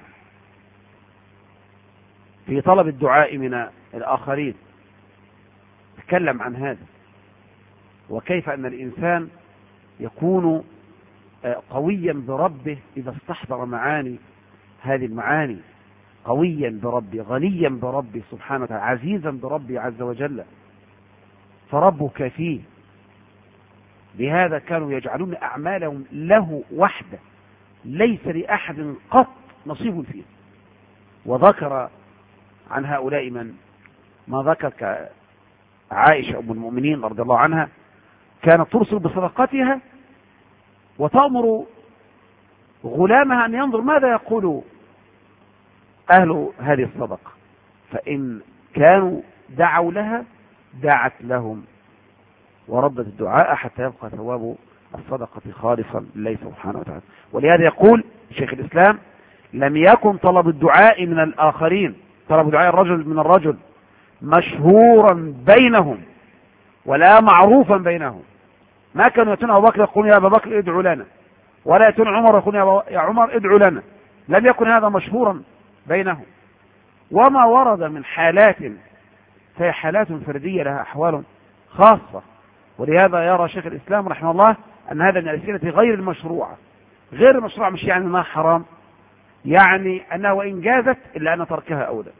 في طلب الدعاء من الآخرين. تكلم عن هذا وكيف أن الإنسان يكون قويا بربه إذا استحضر معاني هذه المعاني، قويا بربه، غنيا بربه سبحانه وتعالى، عزيزا بربه عز وجل، فربه كافيه. بهذا كانوا يجعلون أعمالهم له وحده، ليس لأحد قط نصيب فيه. وذكر عن هؤلاء من ما ذكر كعائشة أم المؤمنين رضي الله عنها، كانت ترسل بصدقتها وتأمر غلامها أن ينظر ماذا يقول أهل هذه الصدقة، فإن كانوا دعوا لها دعت لهم وردت الدعاء حتى يبقى ثواب الصدقة خالصا لله سبحانه وتعالى. ولهذا يقول شيخ الإسلام: لم يكن طلب الدعاء من الآخرين، طلب دعاء الرجل من الرجل، مشهورا بينهم ولا معروفا بينهم. ما كانوا يأتون أبو بكر يقولون يا أبا بكر ادعو لنا، ولا يأتون عمر يقولون يا عمر ادعو لنا. لم يكن هذا مشهورا بينهم. وما ورد من حالات فهي حالات فردية لها أحوال خاصة. ولهذا يرى شيخ الإسلام رحمه الله أن هذا من الأسئلة غير المشروعة. غير المشروع مش يعني أنها حرام، يعني أنها وإن جازت إلا أن تركها أولى.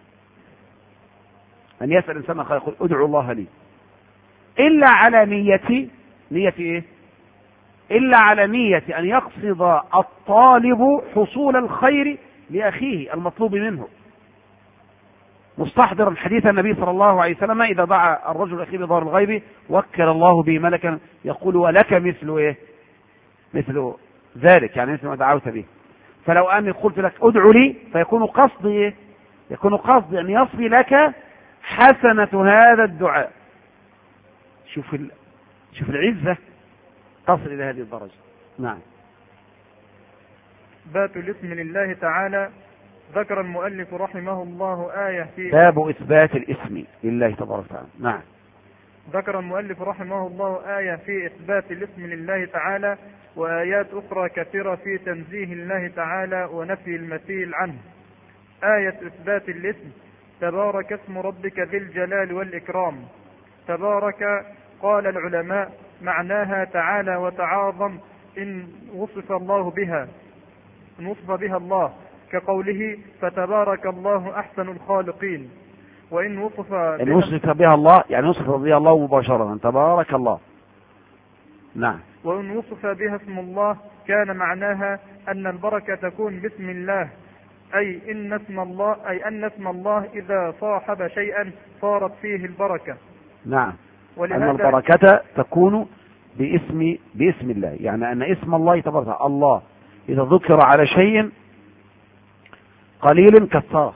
أن يسأل إنسان آخر يقول ادعو الله لي، إلا على نية نية إيه؟ إلا على نية أن يقصد الطالب حصول الخير لأخيه المطلوب منه، مستحضرا حديث النبي صلى الله عليه وسلم: إذا دعا الرجل أخيه بظهر الغيب وكل الله به ملكا يقول ولك مثل إيه؟ مثل ذلك، يعني مثل ما دعوت به. فلو أني قلت لك ادعو لي فيكون قصدي إيه؟ يكون قصدي أن يصفي لك حسنة هذا الدعاء. شوف ال... شوف العزة تصل إلى هذه الدرجة. نعم. باب الاسم لله تعالى. ذكر المؤلف رحمه الله آية في باب إثبات الاسم لله تبارك وتعالى. نعم. ذكر المؤلف رحمه الله آية في إثبات الاسم لله تعالى، وآيات أخرى كثيرة في تنزيه الله تعالى ونفي المثيل عنه. آية إثبات الاسم: تبارك اسم ربك ذي الجلال والإكرام. تبارك قال العلماء معناها تعالى وتعاظم إن وصف الله بها إن وصف بها الله، كقوله فتبارك الله أحسن الخالقين. وإن وصف إن بها وصف بها الله يعني وصف بها الله مباشرة، تبارك الله. نعم. وإن وصف بها اسم الله كان معناها أن البركة تكون باسم الله، أي إن اسم الله أي أن اسم الله إذا صاحب شيئا صارت فيه البركة. نعم. ولهذا أن البركة تكون باسم باسم الله، يعني أن اسم الله تبارك الله إذا ذكر على شيء قليل كثره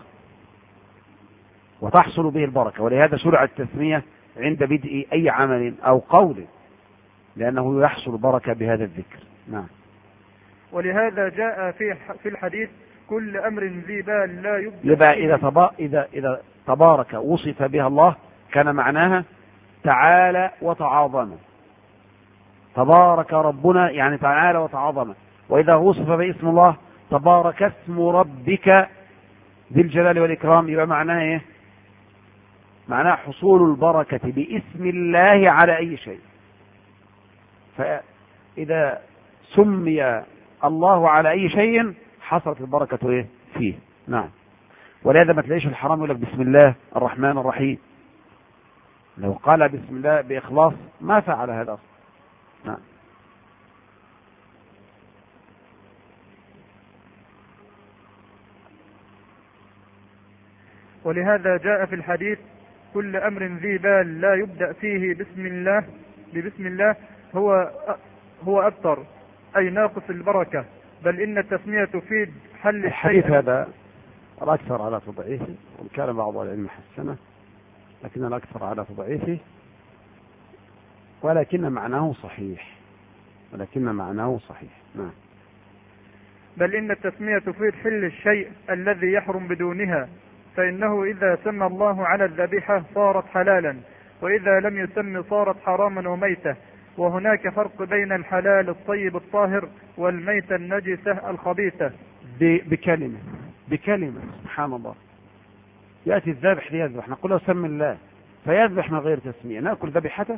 وتحصل به البركة. ولهذا شرع التسمية عند بدء أي عمل أو قول، لأنه يحصل بركة بهذا الذكر. نعم. ولهذا جاء في في الحديث كل أمر ذي بال لا يبدأ. يبقى إذا تبا إذا إذا تبارك وصف بها الله كان معناها تعالى وتعاظم. تبارك ربنا يعني تعالى وتعاظم. وإذا وصف باسم الله تبارك اسم ربك ذي الجلال والإكرام، يبقى معناها إيه؟ معناها حصول البركة باسم الله على أي شيء. فإذا سمي الله على أي شيء حصلت البركة إيه؟ فيه. نعم. ولهذا ما تلاقيش الحرام يقول لك بسم الله الرحمن الرحيم، لو قال بسم الله بإخلاص ما فعل هذا أصلا. نعم. ولهذا جاء في الحديث كل أمر ذي بال لا يبدأ فيه بسم الله ببسم الله هو هو أبتر، أي ناقص البركة، بل إن التسمية تفيد حل الحديث هذا الأكثر على تضعيفه، وكان بعض العلم حسنه، لكن الأكثر على تضعيفه، ولكن معناه صحيح ولكن معناه صحيح. نعم. بل إن التسمية تفيد حل الشيء الذي يحرم بدونها، فإنه إذا سمى الله على الذبيحة صارت حلالا، وإذا لم يسم صارت حراما وميتة. وهناك فرق بين الحلال الطيب الطاهر والميتة النجسة الخبيثة. بكلمة بكلمة سبحان الله، يأتي الذابح ليذبح نقول له سم الله فيذبح من غير تسمية، نأكل ذبيحته؟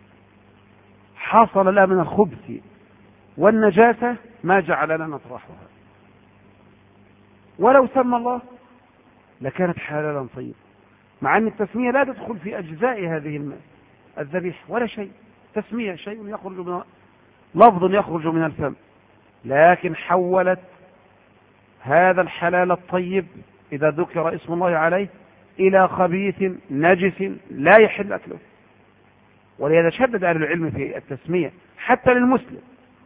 حصل لا من الخبث والنجاسة ما جعلنا نطرحها، ولو سمى الله لكانت حلالا طيبا، مع أن التسمية لا تدخل في أجزاء هذه الذبيحة ولا شيء. تسمية شيء يخرج من لفظ يخرج من الفم، لكن حولت هذا الحلال الطيب إذا ذكر اسم الله عليه إلى خبيث نجس لا يحل أكله. ولهذا شدد أهل العلم في التسمية حتى للمسلم.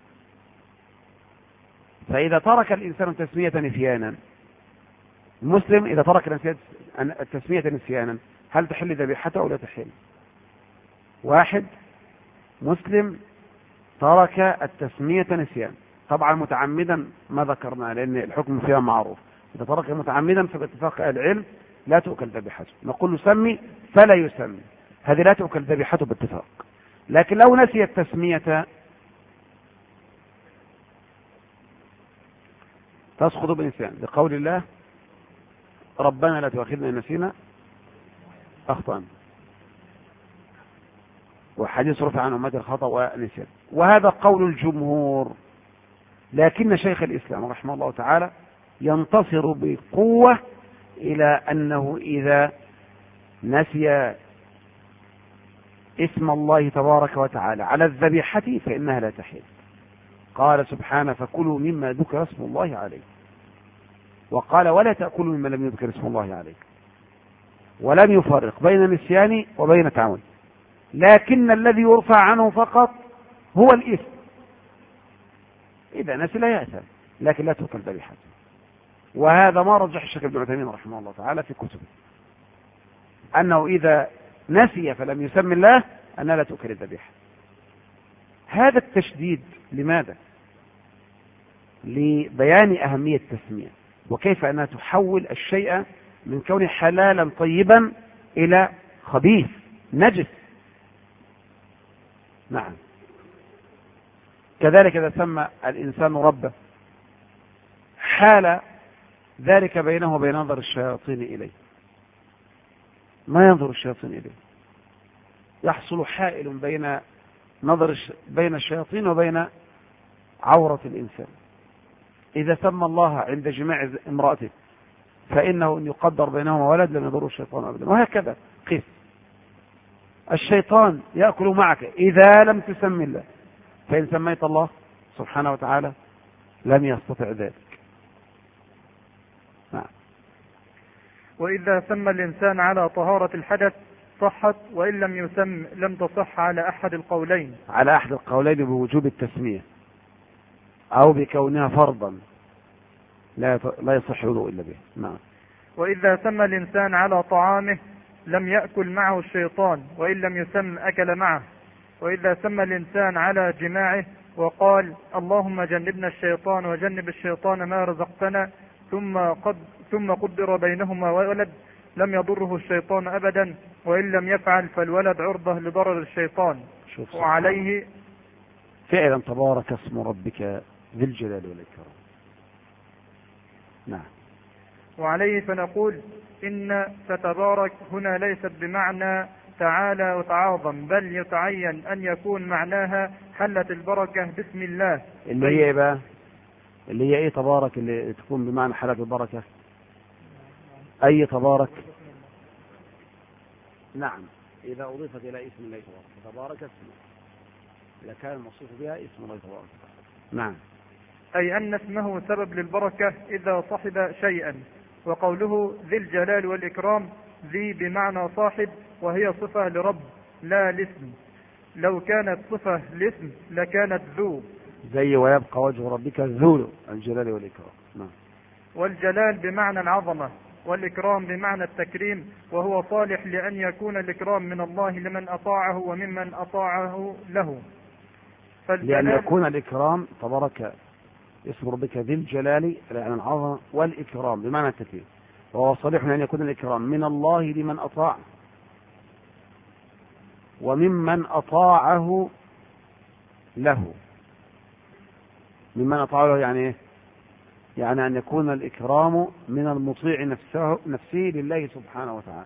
فإذا ترك الإنسان تسمية نسيانا، المسلم إذا ترك التسمية نسيانا هل تحل ذبيحته أو لا تحل؟ واحد مسلم ترك التسمية نسيانا، طبعا متعمدا ما ذكرنا لأن الحكم فيها معروف، إذا ترك متعمدا فباتفاق أهل العلم لا تؤكل ذبيحته، نقول له سمي فلا يسمي، هذه لا تؤكل ذبيحته باتفاق. لكن لو نسي التسمية تسقط بالنسيان، لقول الله ربنا لا تؤاخذنا إن نسينا أخطأنا، وحديث رفع عن أمتي الخطأ والنسيان، وهذا قول الجمهور. لكن شيخ الإسلام رحمه الله تعالى ينتصر بقوة إلى أنه إذا نسي اسم الله تبارك وتعالى على الذبيحة فإنها لا تحل. قال سبحانه فكلوا مما ذكر اسم الله عليه، وقال ولا تأكلوا مما لم يذكر اسم الله عليه، ولم يفرق بين النسيان وبين تعود، لكن الذي يرفع عنه فقط هو الإثم، إذا نسي لا يأثم، لكن لا تؤكل ذبيحته. وهذا ما رجح الشيخ ابن عثيمين رحمه الله تعالى في كتبه، أنه إذا نسي فلم يسمي الله أنها لا تؤكل الذبيحة. هذا التشديد لماذا؟ لبيان أهمية التسمية وكيف أنها تحول الشيء من كونه حلالا طيبا إلى خبيث نجس. نعم. كذلك إذا سمى الإنسان ربه حال ذلك بينه وبين نظر الشياطين إليه، ما ينظر الشياطين إليه، يحصل حائل بين نظر بين الشياطين وبين عورة الإنسان. إذا سمى الله عند جماع امرأته فإنه إن يقدر بينهما ولد لم يضر الشيطان أبدا. وهكذا قس. الشيطان يأكل معك إذا لم تسمي الله، فإن سميت الله سبحانه وتعالى لم يستطع ذلك. نعم. وإذا سمى الإنسان على طهارة الحدث صحت، وإن لم يسم لم تصح على أحد القولين. على أحد القولين بوجوب التسمية أو بكونها فرضا لا لا يصح الوضوء إلا به. نعم. وإذا سمى الإنسان على طعامه لم يأكل معه الشيطان، وإن لم يسم أكل معه. وإذا سمى الإنسان على جماعه وقال اللهم جنبنا الشيطان وجنب الشيطان ما رزقتنا، ثم قد ثم قدر بينهما ولد لم يضره الشيطان أبدا، وإن لم يفعل فالولد عرضة لضرر الشيطان. وعليه فعلا تبارك اسم ربك ذي الجلال والإكرام. نعم. وعليه فنقول إن فتبارك هنا ليست بمعنى تعالى وتعاظم، بل يتعين أن يكون معناها حلت البركة بسم الله. اللي هي إيه بقى؟ اللي هي إيه تبارك اللي تكون بمعنى حلت البركة؟ أي تبارك؟ نعم، إذا أضيفت إلى اسم الله تبارك، تبارك اسمه إذا كان الموصوف بها اسم الله تبارك. نعم. أي أن اسمه سبب للبركة إذا صحب شيئا. وقوله ذي الجلال والإكرام، ذي بمعنى صاحب، وهي صفة لرب لا لاسم. لو كانت صفة لاسم لكانت ذو، زي ويبقى وجه ربك ذو الجلال والإكرام. نعم. والجلال بمعنى العظمة، والإكرام بمعنى التكريم، وهو صالح لأن يكون الإكرام من الله لمن أطاعه وممن أطاعه له. لأن يكون الإكرام تبارك اسم ربك ذي الجلال يعني العظمة والإكرام بمعنى التكريم، وهو صالح أن يكون الإكرام من الله لمن أطاع وممن أطاعه له. ممن أطاعه له يعني إيه؟ يعني أن يكون الإكرام من المطيع نفسه, نفسه لله سبحانه وتعالى.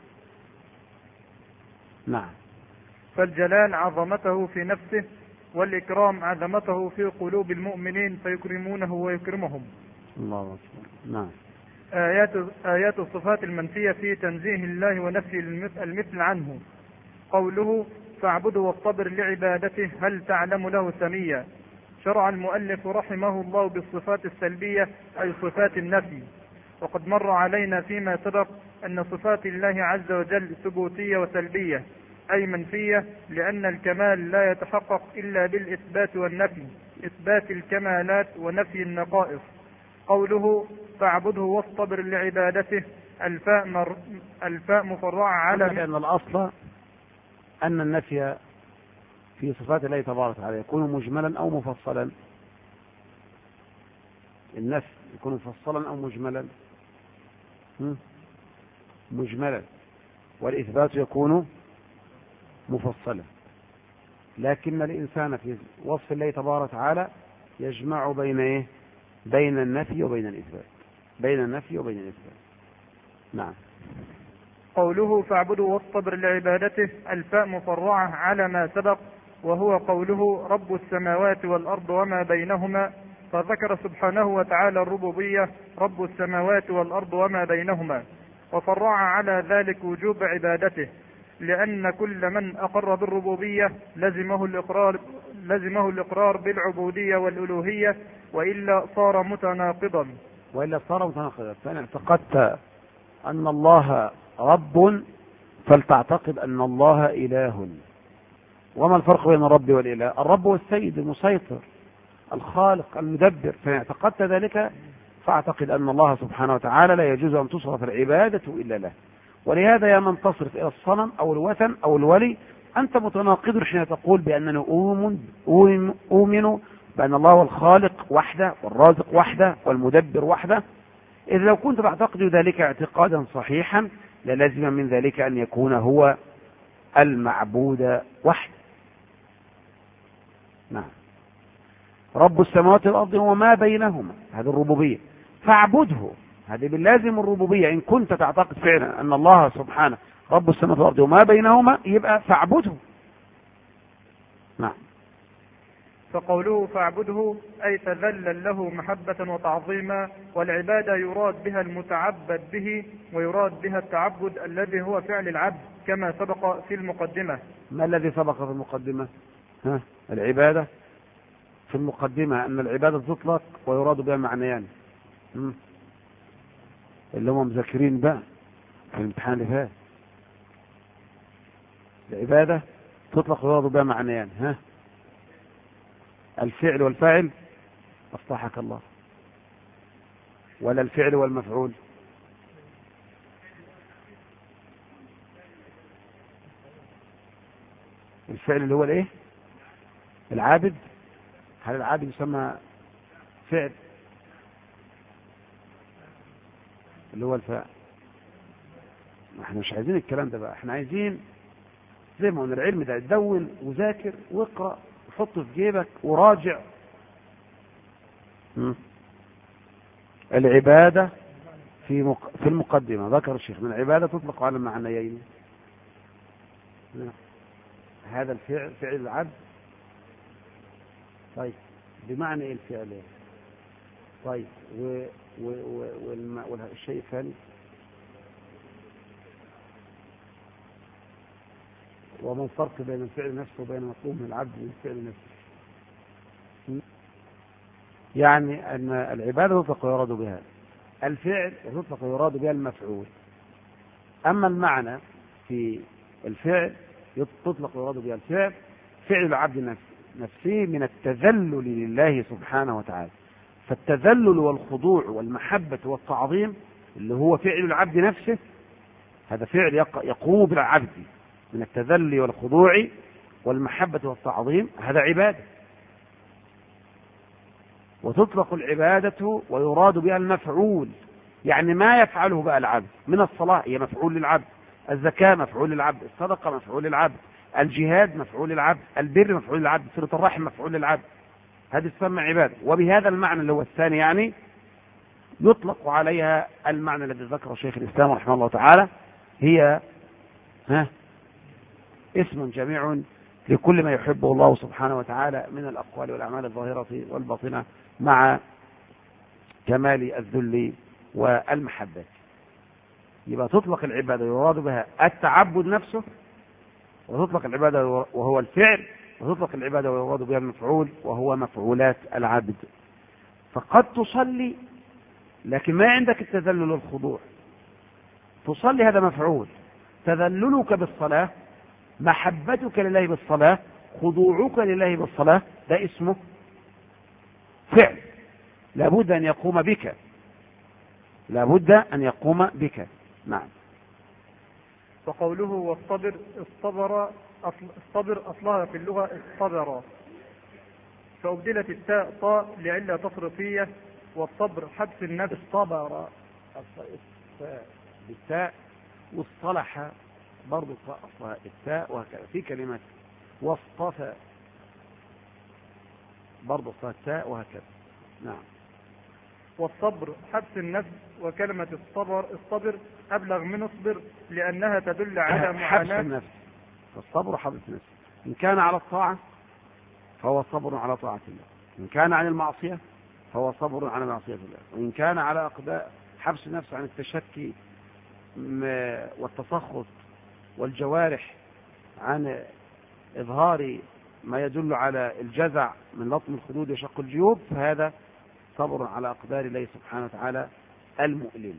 نعم. فالجلال عظمته في نفسه، والإكرام عظمته في قلوب المؤمنين فيكرمونه ويكرمهم. الله أكبر. نعم. آيات, آيات الصفات المنفية في تنزيه الله ونفي المثل عنه. قوله فاعبده واصطبر لعبادته هل تعلم له سميا. شرع المؤلف رحمه الله بالصفات السلبية أي صفات النفي. وقد مر علينا فيما سبق أن صفات الله عز وجل ثبوتية وسلبية أي منفية، لأن الكمال لا يتحقق إلا بالإثبات والنفي، إثبات الكمالات ونفي النقائص. قوله فاعبده واصطبر لعبادته الفاء, مر... الفاء مفرعة على لأن الأصل أن النفي في صفات الله تبارك وتعالى يكون مجملا أو مفصلا. النفي يكون مفصلا أو مجملا مجملا، والإثبات يكون مفصلا. لكن الإنسان في وصف الله تبارك وتعالى يجمع بين إيه؟ بين النفي وبين الإثبات، بين النفي وبين الإثبات. نعم. قوله فاعبده واصطبر لعبادته الفاء مفرعة على ما سبق، وهو قوله رب السماوات والأرض وما بينهما، فذكر سبحانه وتعالى الربوبية رب السماوات والأرض وما بينهما، وفرع على ذلك وجوب عبادته، لأن كل من أقر بالربوبية لزمه الإقرار, لزمه الإقرار بالعبودية والألوهية، وإلا صار متناقضا. وإلا صار متناقضا. فإن اعتقدت أن الله رب فلتعتقد أن الله إله. وما الفرق بين الرب والإله؟ الرب هو السيد المسيطر الخالق المدبر، فإن اعتقدت ذلك فاعتقد أن الله سبحانه وتعالى لا يجوز أن تصرف العبادة إلا له. ولهذا يا من تصرف إلى الصنم أو الوثن أو الولي أنت متناقض حين تقول بأنني أؤمن, أؤمن بأن الله هو الخالق وحده والرازق وحده والمدبر وحده. إذا لو كنت تعتقد ذلك اعتقادا صحيحا للازم من ذلك أن يكون هو المعبود وحده. نعم. رب السماوات والأرض وما بينهما، هذه الربوبية، فاعبده، هذه باللازم الربوبية. إن كنت تعتقد فعلا أن الله سبحانه رب السماوات والأرض وما بينهما يبقى فاعبده. نعم. فقوله فاعبده أي تذلل له محبة وتعظيما، والعبادة يراد بها المتعبد به، ويراد بها التعبد الذي هو فعل العبد كما سبق في المقدمة. ما الذي سبق في المقدمة؟ ها؟ العبادة في المقدمة أن العبادة تطلق ويراد بها معنيان، اللي هم مذاكرين بقى في الامتحان اللي فات. العبادة تطلق ويراد بها معنيان، ها؟ الفعل والفاعل، أصلحك الله، ولا الفعل والمفعول؟ الفعل اللي هو الايه؟ العابد. هل العابد يسمى فعل؟ اللي هو الفاعل. احنا مش عايزين الكلام ده بقى، احنا عايزين زي ما قلنا العلم ده تدون وذاكر واقرأ وحطه في جيبك وراجع. م. العبادة في مق... في المقدمة ذكر الشيخ من العبادة تطلق على المعنيين. هذا الفعل فعل العبد. طيب بمعنى ايه الفعل؟ طيب و... و... و... والم... والشيء الثاني وما الفرق بين الفعل نفسه وبين مطلوب من العبد من الفعل نفسه؟ يعني أن العبادة تطلق ويراد بها الفعل وتطلق ويراد بها المفعول. أما المعنى في الفعل تطلق ويراد بها الفعل فعل العبد نفسه من التذلل لله سبحانه وتعالى. فالتذلل والخضوع والمحبة والتعظيم اللي هو فعل العبد نفسه، هذا فعل يقوم بالعبد من التذلل والخضوع والمحبة والتعظيم، هذا عبادة. وتطلق العبادة ويراد بها المفعول، يعني ما يفعله بقى العبد من الصلاة هي مفعول للعبد، الزكاة مفعول للعبد، الصدقة مفعول للعبد، الجهاد مفعول للعبد، البر مفعول للعبد، صلة الرحم مفعول للعبد، هذه تسمى عبادة. وبهذا المعنى اللي هو الثاني يعني يطلق عليها المعنى الذي ذكره شيخ الإسلام رحمه الله تعالى، هي ها اسم جميع لكل ما يحبه الله سبحانه وتعالى من الأقوال والأعمال الظاهرة والباطنة مع كمال الذل والمحبة. يبقى تطلق العبادة يراد بها التعبد نفسه، وتطلق العبادة وهو الفعل، وتطلق العبادة ويراد بها المفعول وهو مفعولات العبد. فقد تصلي لكن ما عندك التذلل والخضوع، تصلي هذا مفعول، تذللك بالصلاة، محبتك لله بالصلاة، خضوعك لله بالصلاة، ده اسمه فعل لابد أن يقوم بك، لابد أن يقوم بك. نعم. وقوله والصبر اصطبر أصل الصبر أصلها في اللغة اصطبر، فأبدلت التاء طاء لعلة تصرفية، والصبر حبس النفس. اصطبر بالتاء واصطلح برضو التاء، وهكذا في كلمات واصطفى برضو التاء وهكذا. نعم. والصبر حبس النفس، وكلمة الصبر الصبر أبلغ من اصبر لأنها تدل على معاناة حبس النفس. فالصبر حبس النفس، إن كان على الطاعة فهو صبر على طاعة الله، إن كان عن المعصية فهو صبر على معصية الله، وإن كان على أقداء حبس النفس عن التشكي والتسخط والجوارح عن إظهار ما يدل على الجزع من لطم الخدود وشق الجيوب، فهذا صبر على أقدار الله سبحانه وتعالى المؤلمة.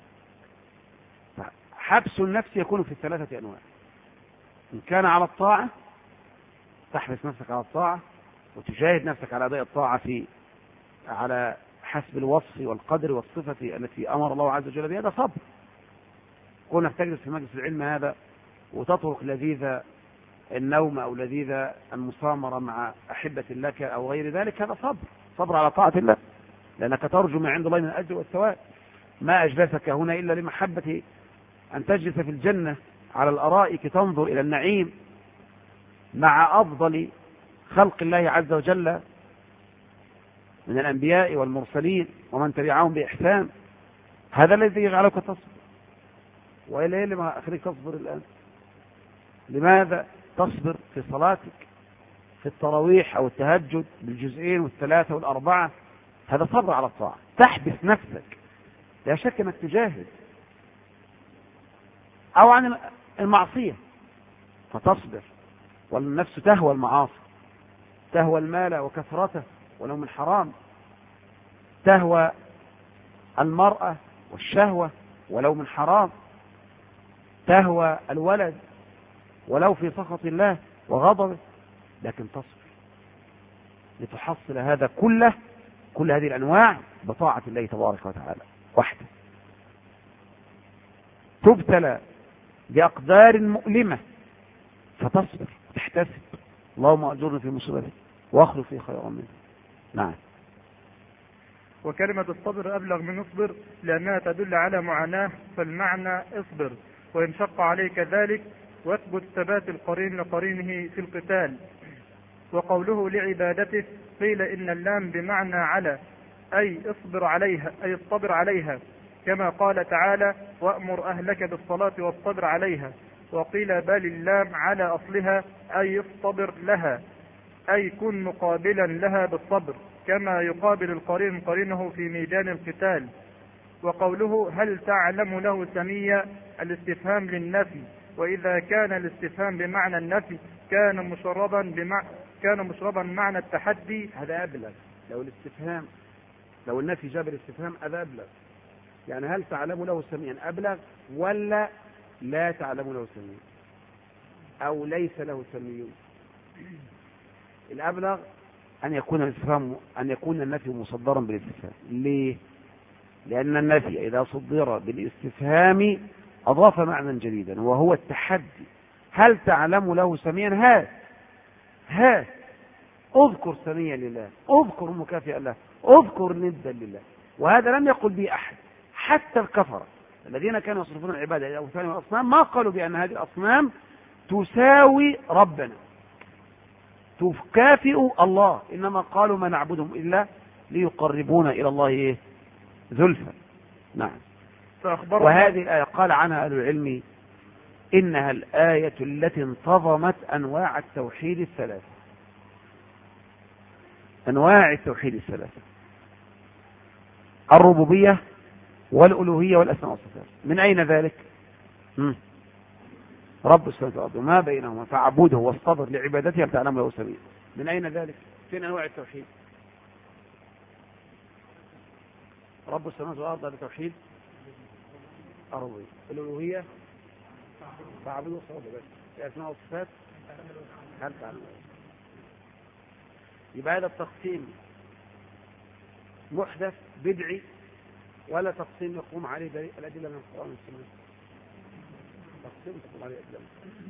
حبس النفس يكون في الثلاثة أنواع، إن كان على الطاعة تحبس نفسك على الطاعة وتجاهد نفسك على أداء الطاعة في على حسب الوصف والقدر والصفة التي أمر الله عز وجل بها، هذا صبر. كونك تجلس في مجلس العلم هذا وتترك لذيذ النوم أو لذيذ المصامرة مع أحبة لك أو غير ذلك، هذا صبر، صبر على طاعة الله، لأنك ترجو ما عند الله من الأجر والثواب. ما أجلسك هنا إلا لمحبة أن تجلس في الجنة على الأرائك تنظر إلى النعيم مع أفضل خلق الله عز وجل من الأنبياء والمرسلين ومن تبعهم بإحسان، هذا الذي يجعلك تصبر. وإلا إيه اللي ما أخليك تصبر الآن؟ لماذا تصبر في صلاتك في التراويح أو التهجد بالجزئين والثلاثة والأربعة، هذا صبر على الطاعة، تحبس نفسك، لا شك أنك تجاهد. أو عن المعصية فتصبر، والنفس تهوى المعاصي، تهوى المال وكثرته ولو من حرام، تهوى المرأة والشهوة ولو من حرام، تهوى الولد ولو في سخط الله وغضبه، لكن تصبر لتحصل هذا كله، كل هذه الأنواع بطاعة الله تبارك وتعالى وحده. تبتلى بأقدار مؤلمة فتصبر تحتسب، اللهم أجرني في مصيبتي وأخلف في خيرا منه. نعم. وكلمة الصبر أبلغ من اصبر لأنها تدل على معاناة، فالمعنى اصبر وإن شق عليك ذلك، واثبت ثبات القرين لقرينه في القتال. وقوله لعبادته قيل إن اللام بمعنى على، أي اصبر عليها، أي اصطبر عليها، كما قال تعالى وأمر أهلك بالصلاة واصطبر عليها. وقيل بل اللام على أصلها أي اصطبر لها، أي كن مقابلا لها بالصبر، كما يقابل القرين قرينه في ميدان القتال. وقوله هل تعلم له سميا الاستفهام للنفي، وإذا كان الاستفهام بمعنى النفي كان مشربا بمعنى كان مشربا معنى التحدي. هذا أبلغ. لو الاستفهام لو النفي جاب الاستفهام هذا أبلغ، يعني هل تعلم له سميا أبلغ ولا لا تعلم له سميا أو ليس له سمي؟ الأبلغ أن يكون الاستفهام أن يكون النفي مصدرا بالاستفهام. ليه؟ لأن النفي إذا صدر بالاستفهام أضاف معنى جديدا وهو التحدي. هل تعلم له سميا؟ هات هات اذكر سميا لله، اذكر مكافئا له، اذكر ندا لله. وهذا لم يقل به أحد، حتى الكفرة الذين كانوا يصرفون العبادة إلى أوثان والأصنام ما قالوا بأن هذه الأصنام تساوي ربنا تكافئ الله، إنما قالوا ما نعبدهم إلا ليقربونا إلى الله إيه؟ زلفى. نعم. وهذه الآية قال عنها أهل العلم إنها الآية التي انتظمت أنواع التوحيد الثلاثة، أنواع التوحيد الثلاثة، الربوبية والألوهية والأسماء والصفات. من أين ذلك؟ مم. رب السماوات والأرض وما بينهما فاعبده واصطبر لعبادته هل تعلم له سبيلا. من أين ذلك؟ فين أنواع التوحيد؟ رب السماوات والأرض هذا توحيد الربوبية، الألوهية فاعبده واصطبر بس، الأسماء والصفات هل تعلم له. يبقى هذا التقسيم محدث بدعي ولا تقسيم يقوم عليه الأدلة من القرآن والسنة؟ تقسيم تقوم عليه الأدلة.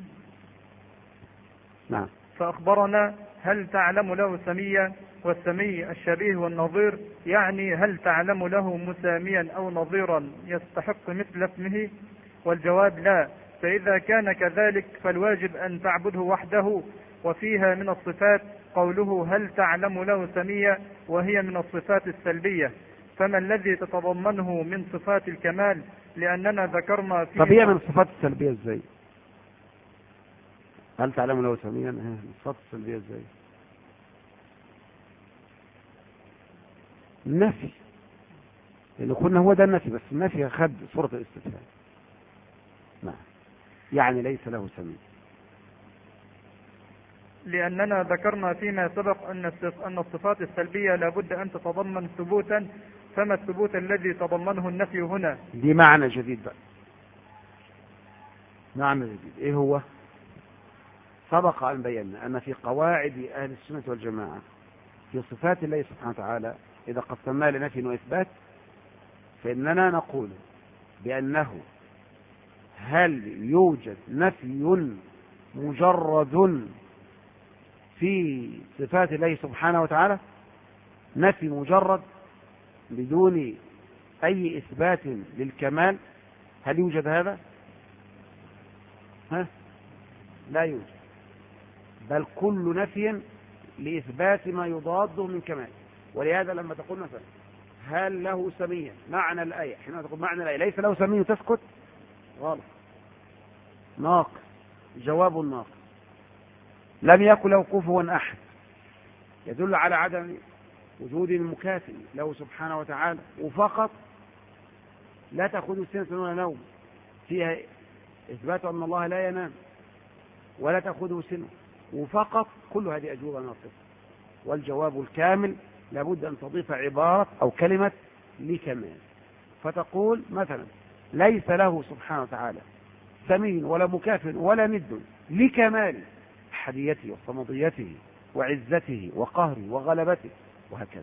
نعم. فأخبرنا هل تعلم له سميا، والسمي الشبيه والنظير، يعني هل تعلم له مساميا أو نظيرا يستحق مثل اسمه؟ والجواب لا. فإذا كان كذلك فالواجب أن تعبده وحده. وفيها من الصفات قوله هل تعلم له سميا، وهي من الصفات السلبية، فما الذي تتضمنه من صفات الكمال؟ لأننا ذكرنا في. طب هي من الصفات السلبية ازاي؟ هل تعلم له سميا من الصفات السلبية ازاي؟ النفي، لأنه قلنا هو ده النفي، بس النفي أخذ صورة الاستفهام. نعم. يعني ليس له سميا، لأننا ذكرنا فيما سبق أن الصفات السلبية لابد أن تتضمن ثبوتا، فما الثبوت الذي تضمنه النفي هنا؟ دي معنى جديد بقى، معنى جديد. إيه هو؟ سبق أن بينا أن في قواعد أهل السنة والجماعة في صفات الله سبحانه وتعالى إذا قسمناها لنفي وإثبات، فإننا نقول بأنه هل يوجد نفي مجرد في صفات الله سبحانه وتعالى، نفي مجرد بدون أي إثبات للكمال؟ هل يوجد هذا؟ ها؟ لا يوجد، بل كل نفي لإثبات ما يضاده من كمال. ولهذا لما تقول مثلا هل له سميا، معنى الآية حينما تقول معنى الآية ليس له سمي تسكت، غلط، ناقص، جواب ناقص. لم يكن له كفوا أحد يدل على عدم وجود المكافئ له سبحانه وتعالى، وفقط لا تأخذ سنة ولا نوم، فيها إثبات أن الله لا ينام ولا تأخذه سنة، وفقط كل هذه أجوبة ناقصة. والجواب الكامل لابد أن تضيف عبارة أو كلمة لكمال، فتقول مثلا ليس له سبحانه وتعالى سمي ولا مكافئ ولا ند لكمال أحديته وصمديته وعزته وقهره وغلبته، وهكذا.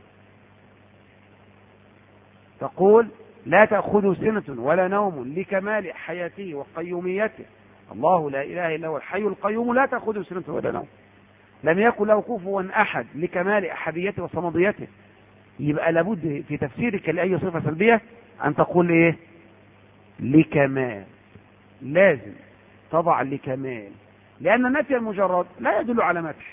تقول لا تأخذ سنة ولا نوم لكمال حياته وقيوميته، الله لا إله إلا هو الحي القيوم لا تأخذ سنة ولا نوم. لم يكن له كفوا أحد لكمال أحديته وصمديته. يبقى لابد في تفسيرك لأي صفة سلبية أن تقول إيه؟ لكمال، لازم تضع لكمال، لأن النفي المجرد لا يدل على مدح،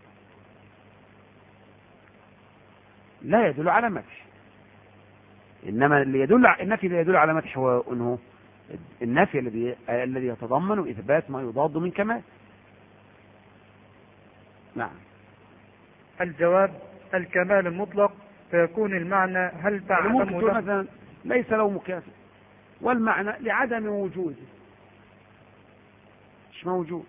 لا يدل على مدح، إنما اللي يدل النفي اللي يدل على مدح هو أنه النفي الذي الذي يتضمن إثبات ما يضاد من كمال. نعم. الجواب الكمال المطلق، فيكون المعنى هل تعلم له مثلا ليس له مكافئ، والمعنى لعدم وجوده، مش موجود.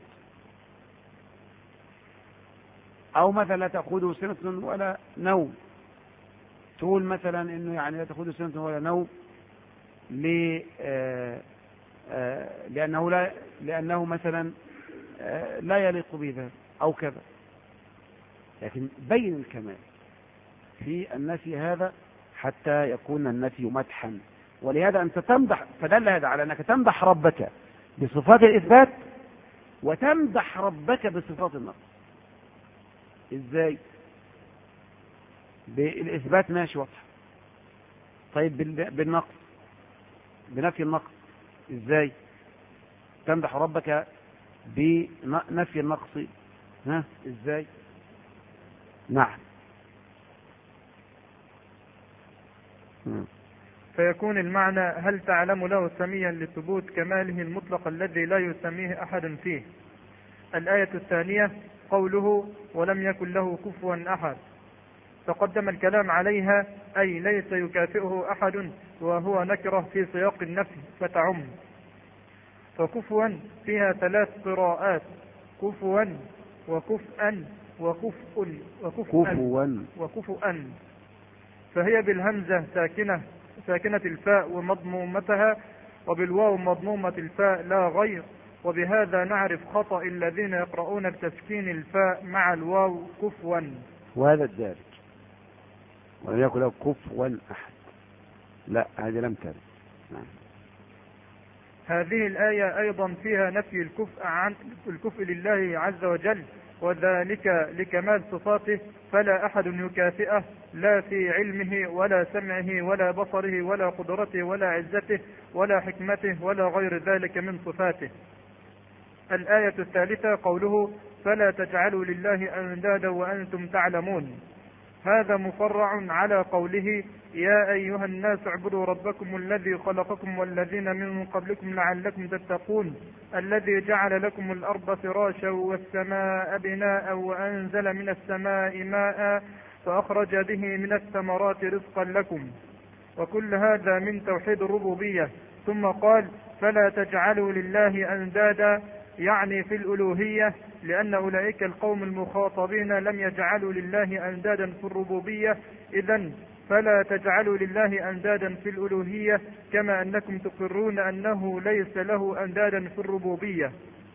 أو مثلا لا تأخذه سنة ولا نوم، تقول مثلا إنه يعني لا تأخذه سنة ولا نوم ل آآ آآ لأنه لا لأنه مثلا لا يليق به ذلك أو كذا، لكن بين الكمال في النفي هذا حتى يكون النفي مدحا. ولهذا أنت تمدح، فدل هذا على أنك تمدح ربك بصفات الإثبات وتمدح ربك بصفات النقص. إزاي؟ بالإثبات ماشي واضح، طيب بالنقص، بنفي النقص إزاي؟ تمدح ربك بنفي النقص، ها إزاي؟ نعم. فيكون المعنى هل تعلم له سميا لثبوت كماله المطلق الذي لا يسميه أحد فيه. الآية الثانية قوله ولم يكن له كفوا أحد، تقدم الكلام عليها، أي ليس يكافئه أحد، وهو نكرة في سياق النفي فتعم. فكفوا فيها ثلاث قراءات، كفوا وكفءا وكفء وكفءا وكفؤا، فهي بالهمزة ساكنة ساكنة الفاء ومضمومتها، وبالواو مضمومة الفاء لا غير. وبهذا نعرف خطأ الذين يقرؤون بتسكين الفاء مع الواو كفوا، وهذا الدارج. ولم يكن له كفوا أحد، لا هذه لم ترد. نعم. هذه الآية أيضا فيها نفي الكفء عن الكفء لله عز وجل، وذلك لكمال صفاته، فلا أحد يكافئه لا في علمه ولا سمعه ولا بصره ولا قدرته ولا عزته ولا حكمته ولا غير ذلك من صفاته. الآية الثالثة قوله فلا تجعلوا لله أندادا وأنتم تعلمون، هذا مفرع على قوله يا أيها الناس اعبدوا ربكم الذي خلقكم والذين من قبلكم لعلكم تتقون، الذي جعل لكم الأرض فراشا والسماء بناء وأنزل من السماء ماء فأخرج به من الثمرات رزقا لكم. وكل هذا من توحيد الربوبية. ثم قال فلا تجعلوا لله أندادا، يعني في الألوهية، لأن أولئك القوم المخاطبين لم يجعلوا لله أندادا في الربوبية، إذن فلا تجعلوا لله أندادا في الألوهية، كما أنكم تقرون أنه ليس له أندادا في الربوبية.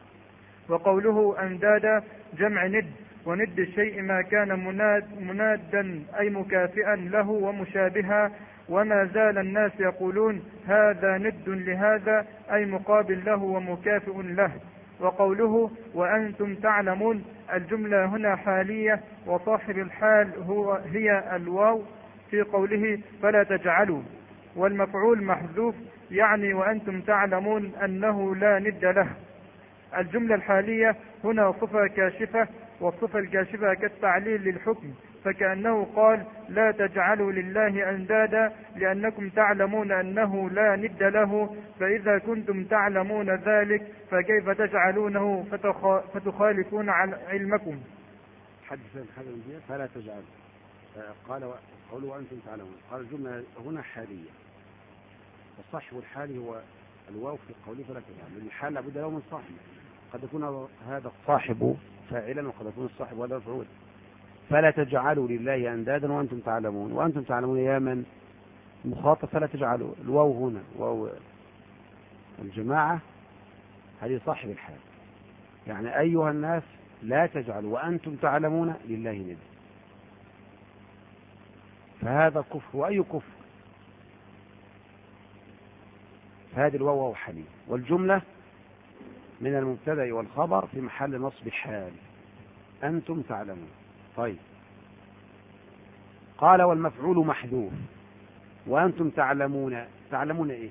وقوله أندادا جمع ند، وند الشيء ما كان مناد منادا أي مكافئا له ومشابها، وما زال الناس يقولون هذا ند لهذا أي مقابل له ومكافئ له. وقوله وأنتم تعلمون، الجملة هنا حالية، وصاحب الحال هو هي الواو في قوله فلا تجعلوا، والمفعول محذوف، يعني وأنتم تعلمون أنه لا ند له. الجملة الحالية هنا صفة كاشفة، والصفة الكاشفة كالتعليل للحكم، فكأنه قال لا تجعلوا لله أندادا لأنكم تعلمون أنه لا ند له، فإذا كنتم تعلمون ذلك فكيف تجعلونه فتخالفون عن علمكم. حدث فلا تجعلوا قال قولوا وأنتم تعلمون. قال الجملة هنا حالية، والصاحب الحالي هو الواو في قوله فلا تجعلوا، لأن الحال لابد له من صاحب، قد يكون هذا الصاحب فاعلا وقد يكون الصاحب هذا مفعول. فلا تجعلوا لله أندادا وأنتم تعلمون، وأنتم تعلمون يا من مخاطب فلا تجعلوا. الواو هنا واو الجماعة هذه صاحب الحال، يعني أيها الناس لا تجعلوا وأنتم تعلمون لله ند، فهذا كفر. وأي كفر؟ فهذه الواو واو حالية، والجملة من المبتدأ والخبر في محل نصب حال أنتم تعلمون. طيب قال والمفعول محذوف وأنتم تعلمون. تعلمون إيه؟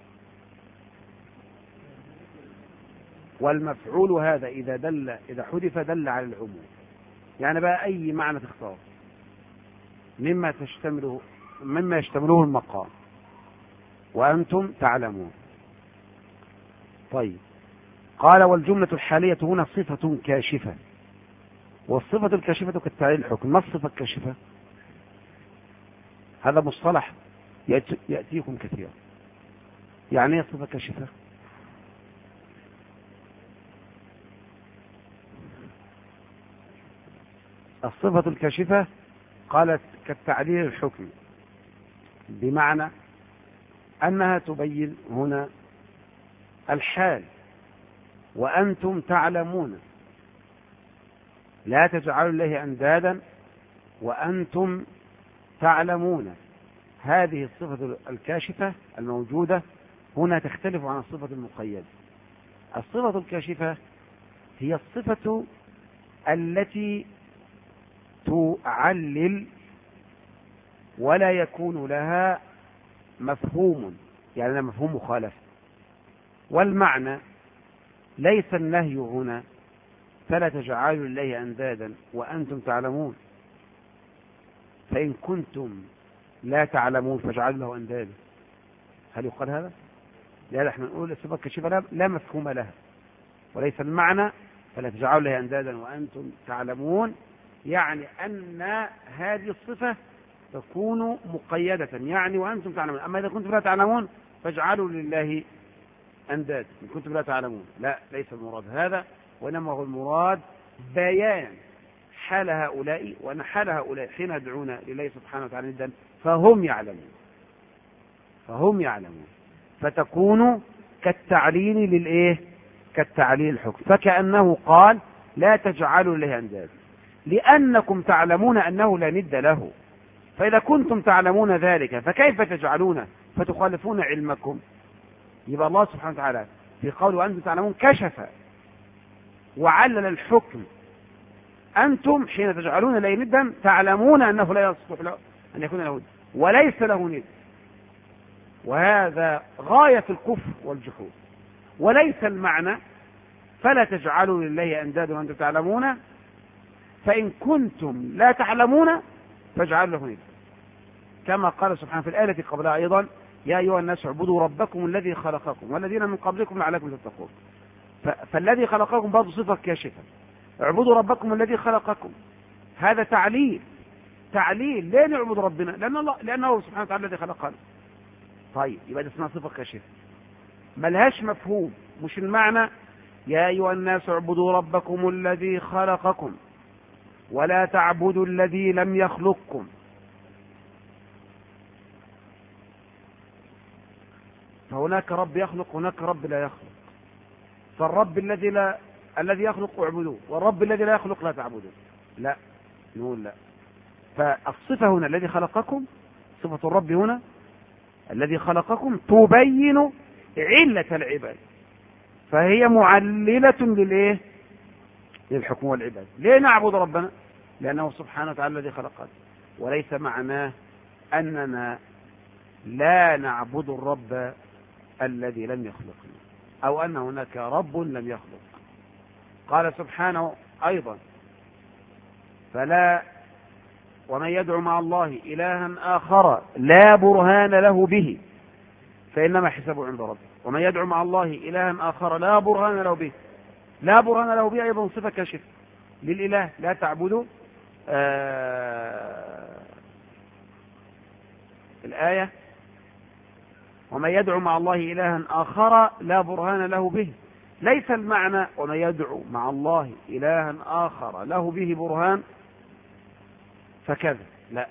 والمفعول هذا إذا دل إذا حذف دل على العموم، يعني بقى أي معنى تختار مما تشتمله مما يشتمله المقام وأنتم تعلمون. طيب قال والجملة الحالية هنا صفة كاشفة، والصفة الكاشفة كالتعليل الحكم. ما الصفة الكاشفة؟ هذا مصطلح يأتيكم كثيرا. يعني ايه صفة كاشفة؟ الصفة الكاشفة قالت كالتعليل الحكم، بمعنى أنها تبين هنا الحال وأنتم تعلمون لا تجعلوا الله أندادا وأنتم تعلمون. هذه الصفة الكاشفة الموجودة هنا تختلف عن الصفة المقيدة. الصفة الكاشفة هي الصفة التي تعلل ولا يكون لها مفهوم، يعني لا مفهوم مخالفة. والمعنى ليس النهي هنا فلا تجعلوا لله أندادا وأنتم تعلمون، فإن كنتم لا تعلمون فاجعلوا له أندادا. هل يقال هذا؟ لا، نحن نقول الصفة الكاشفة لا مفهوم لها، وليس المعنى فلا تجعلوا لله أندادا وأنتم تعلمون، يعني أن هذه الصفة تكون مقيدة، يعني وأنتم تعلمون. أما إذا كنتم لا تعلمون فاجعلوا لله أنداد إن كنتم لا تعلمون. لا، ليس المراد هذا، وإنما هو المراد بيان حال هؤلاء، وأن حال هؤلاء حين يدعون لله سبحانه وتعالى ندا فهم يعلمون فهم يعلمون فتكون كالتعليل للإيه؟ كالتعليل الحكم. فكأنه قال لا تجعلوا لله أنداد لأنكم تعلمون أنه لا ند له، فإذا كنتم تعلمون ذلك فكيف تجعلونه فتخالفون علمكم؟ يبقى الله سبحانه وتعالى في قوله وأنتم تعلمون كشف وعلل الحكم. أنتم حين تجعلون له ندا تعلمون أنه لا يصلح له أن يكون له ند وليس له ند، وهذا غاية الكفر والجحود. وليس المعنى فلا تجعلوا لله أندادا وأنتم تعلمون، فإن كنتم لا تعلمون فاجعلوا له ند، كما قال سبحانه في الآية التي قبلها أيضا يا أيها الناس اعبدوا ربكم الذي خلقكم والذين من قبلكم لعلكم تتقون. فالذي خلقكم برضه صفة كاشفة، اعبدوا ربكم الذي خلقكم، هذا تعليل تعليل ليه نعبد ربنا؟ لأن الله لأنه سبحانه وتعالى الذي خلقنا. طيب يبقى ده اسمها صفة كاشفة ملهاش مفهوم، مش المعنى يا أيها الناس اعبدوا ربكم الذي خلقكم ولا تعبدوا الذي لم يخلقكم. فهناك رب يخلق هناك رب لا يخلق، فالرب الذي لا الذي يخلق اعبدوه والرب الذي لا يخلق لا تعبدوه. لا، نقول لا. فالصفة هنا الذي خلقكم، صفة الرب هنا الذي خلقكم تبين علة العباد، فهي معللة للايه؟ للحكم والعباد. ليه نعبد ربنا؟ لأنه سبحانه وتعالى الذي خلقنا، وليس معناه أننا لا نعبد الرب الذي لم يخلقنا أو أن هناك رب لم يخلق. قال سبحانه أيضا فلا ومن يدعو مع الله إلها آخر لا برهان له به فإنما حسابه عند ربه. ومن يدعو مع الله إلها آخر لا برهان له به، لا برهان له به أيضا صفة كاشفة للإله، لا تعبدوا آه الآية ومن يدعو مع الله إلها آخر لا برهان له به، ليس المعنى ومن يدعو مع الله إلها آخر له به برهان فكذا، لا.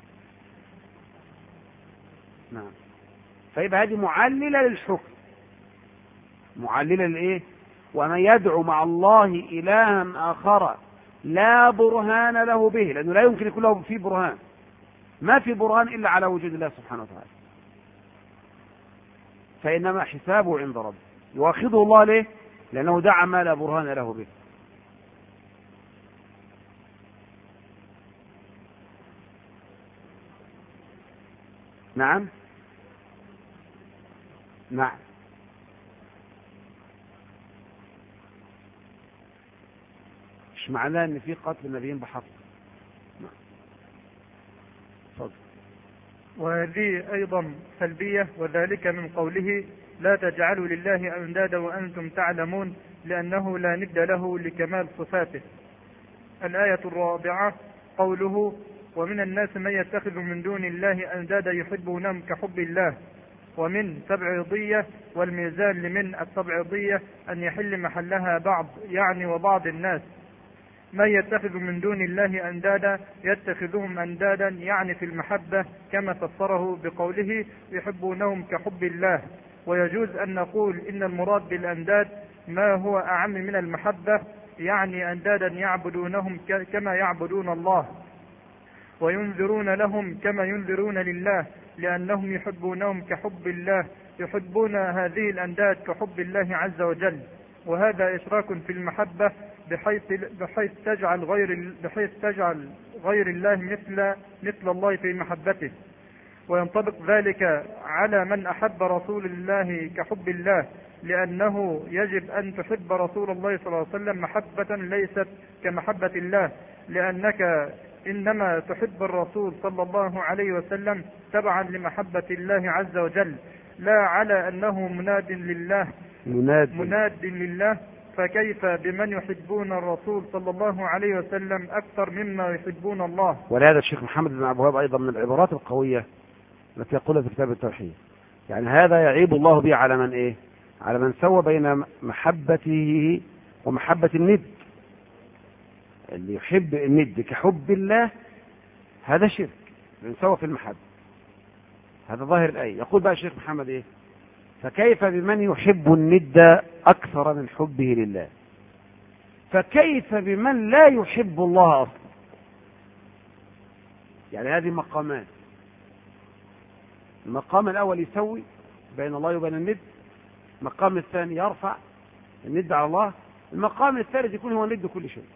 نعم. فيبقى هذه معللة للحكم، معللة لإيه؟ ومن يدعو مع الله إلها آخر لا برهان له به، لأنه لا يمكن يكون له فيه برهان، ما في برهان إلا على وجود الله سبحانه وتعالى، فإنما حسابه عند ربه. يؤاخذه الله ليه؟ لأنه دعا ما لا برهان له به. نعم نعم مش معناه ان في قتل النبيين بحق. نعم. وهذه أيضا سلبية، وذلك من قوله لا تجعلوا لله أندادا وأنتم تعلمون، لأنه لا ند له لكمال صفاته. الآية الرابعة قوله ومن الناس من يتخذ من دون الله أندادا يحبونهم كحب الله. ومن تبعيضية، والميزان لمن التبعيضية أن يحل محلها بعض، يعني وبعض الناس. من يتخذ من دون الله أندادا يتخذهم أندادا يعني في المحبة، كما فسره بقوله يحبونهم كحب الله. ويجوز أن نقول إن المراد بالأنداد ما هو أعم من المحبة، يعني أندادا يعبدونهم كما يعبدون الله، وينذرون لهم كما ينذرون لله، لأنهم يحبونهم كحب الله، يحبون هذه الأنداد كحب الله عز وجل. وهذا إشراك في المحبة، بحيث بحيث تجعل غير بحيث تجعل غير الله مثل مثل الله في محبته. وينطبق ذلك على من أحب رسول الله كحب الله، لأنه يجب أن تحب رسول الله صلى الله عليه وسلم محبة ليست كمحبة الله، لأنك إنما تحب الرسول صلى الله عليه وسلم تبعا لمحبة الله عز وجل، لا على أنه مناد لله مناد, مناد لله. فكيف بمن يحبون الرسول صلى الله عليه وسلم أكثر مما يحبون الله؟ ولهذا الشيخ محمد بن عبد الوهاب أيضا من العبارات القوية التي يقولها في كتاب التوحيد، يعني هذا يعيب الله به على من إيه؟ على من سوى بين محبته ومحبة الند. اللي يحب الند كحب الله هذا شرك، من سوى في المحبة، هذا ظاهر الآية. يقول بقى الشيخ محمد إيه؟ فكيف بمن يحب الند أكثر من حبه لله؟ فكيف بمن لا يحب الله أصلا؟ يعني هذه مقامات. المقام الأول يسوي بين الله وبين الند، المقام الثاني يرفع الند على الله، المقام الثالث يكون هو الند كل شيء.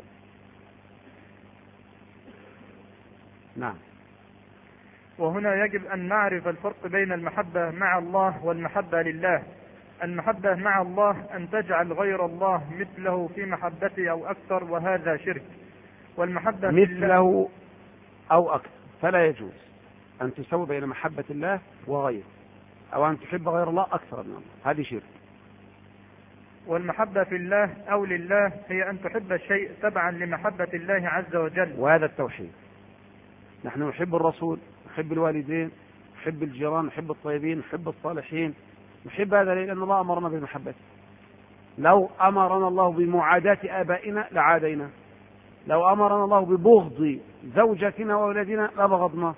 نعم. وهنا يجب أن نعرف الفرق بين المحبة مع الله والمحبة لله. المحبة مع الله أن تجعل غير الله مثله في محبته أو أكثر، وهذا شرك. والمحبة مثله أو أكثر، فلا يجوز أن تسوي بين محبة الله وغيره، أو أن تحب غير الله أكثر من الله، هذه شرك. والمحبة في الله أو لله هي أن تحب الشيء تبعا لمحبة الله عز وجل، وهذا التوحيد. نحن نحب الرسول، نحب الوالدين، نحب الجيران، نحب الطيبين، نحب الصالحين، نحب هذا لأن الله أمرنا بمحبته. لو أمرنا الله بمعاداة آبائنا لعادينا، لو أمرنا الله ببغض زوجتنا وأولادنا لبغضنا.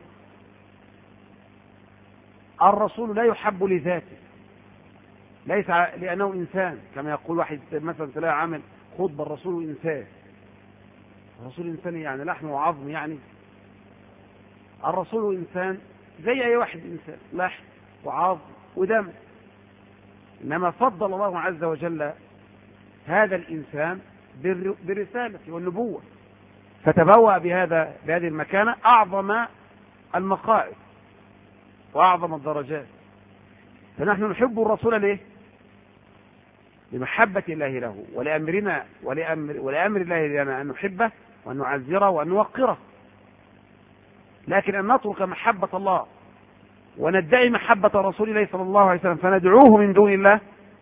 الرسول لا يحب لذاته، ليس لأنه إنسان، كما يقول واحد مثلا تلاقي عامل خطبة الرسول إنسان. الرسول إنسان يعني لحم وعظم، يعني الرسول إنسان زي أي واحد إنسان، لحم وعظم ودم، إنما فضل الله عز وجل هذا الإنسان بالرسالة والنبوة، فتبوأ بهذا بهذه المكانة أعظم المقاعد وأعظم الدرجات. فنحن نحب الرسول ليه؟ لمحبة الله له، ولأمرنا ولأمر, ولأمر الله لنا أن نحبه وأن نعزره وأن نوقره. لكن أن نترك محبة الله وندعي محبة رسول الله صلى الله عليه وسلم فندعوه من دون الله،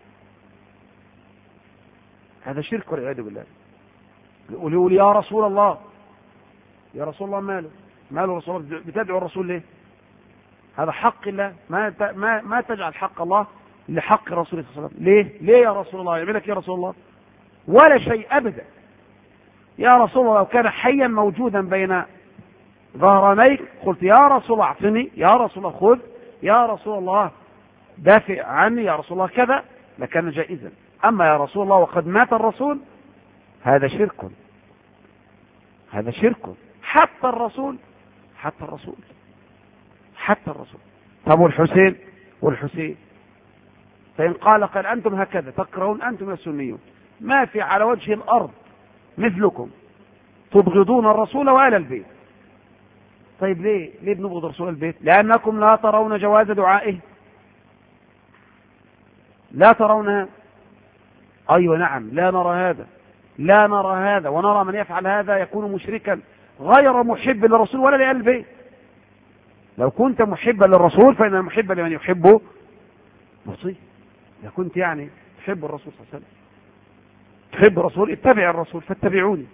هذا شرك والعياذ بالله. يقول يا رسول الله، يا رسول الله ماله ماله رسول الله، بتدعو الرسول ليه؟ هذا حق الله، ما ما ما تجعل حق الله لحق رسول الله صلى الله عليه وسلم. ليه؟ ليه يا رسول الله يعملك يا رسول الله؟ ولا شيء أبدا. يا رسول الله لو كان حيا موجودا بين ظهرانيك قلت يا رسول الله اعطني، يا رسول الله خذ، يا رسول الله دافع عني، يا رسول الله كذا، لكان جائزا. أما يا رسول الله وقد مات الرسول، هذا شرك، هذا شرك. حتى الرسول حتى الرسول حتى الرسول طب والحسين والحسين فإن قال قال أنتم هكذا تكرهون أنتم السنيون، ما في على وجه الأرض مثلكم تبغضون الرسول وآل البيت. طيب ليه ليه بنبغض رسول البيت؟ لأنكم لا ترون جواز دعائه، لا ترونها. أيوة نعم، لا نرى هذا، لا نرى هذا، ونرى من يفعل هذا يكون مشركا غير محب للرسول ولا لآل البيت. لو كنت محبا للرسول فإن المحب لمن يحبه مطيع. إذا كنت يعني تحب الرسول صلى الله عليه وسلم، تحب الرسول، اتبع الرسول فاتبعوني.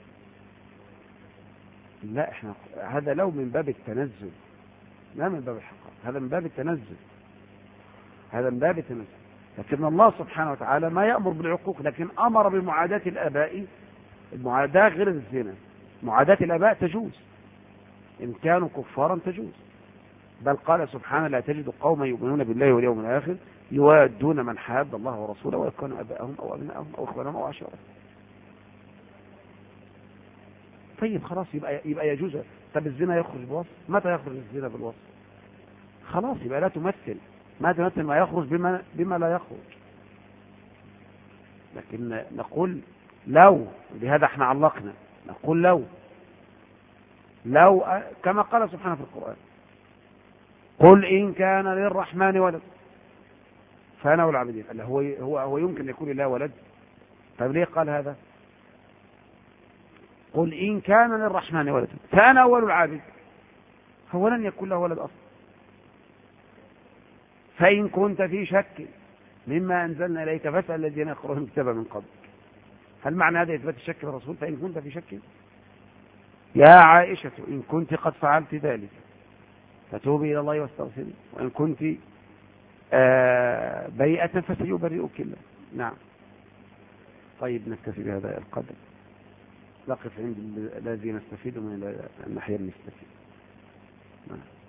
لا، احنا هذا لو من باب التنزل، لا من باب الحق، هذا من باب التنزل، هذا من باب التنزل. لكن الله سبحانه وتعالى ما يأمر بالعقوق، لكن أمر بمعاداة الآباء. المعاداة غير الزنا، معاداة الآباء تجوز إن كانوا كفارا تجوز، بل قال سبحانه لا تجد قوما يؤمنون بالله واليوم الآخر يوادون من حاد الله ورسوله ويكونوا أباءهم أو أبناءهم أو إخوانهم أو عشيرتهم. طيب خلاص، يبقى يبقى يجوز. طب الزنا يخرج بوصف؟ متى يخرج الزنا بالوصف؟ خلاص يبقى لا تمثل، ما تمثل ما يخرج بما بما لا يخرج. لكن نقول لو، بهذا احنا علقنا، نقول لو لو كما قال سبحانه في القرآن قل إن كان للرحمن ولد فأنا والعابدين. قال هو هو هو يمكن يكون له ولد؟ طيب ليه قال هذا؟ قل إن كان للرحمن ولد فأنا أول العابد، هو لن يكون له ولد أصلا. فإن كنت في شك مما أنزلنا إليك فاسأل الذين يقرؤون الكتاب من قبل. هل معنى هذا إثبات الشك في الرسول؟ فإن كنت في شك، يا عائشة إن كنت قد فعلت ذلك فتوبي إلى الله واستغفري، وإن كنت آه بريئة فسيبرئك الله. نعم. طيب نكتفي بهذا القدر، نقف عند الذي نستفيد من الناحية المستفيد. نعم.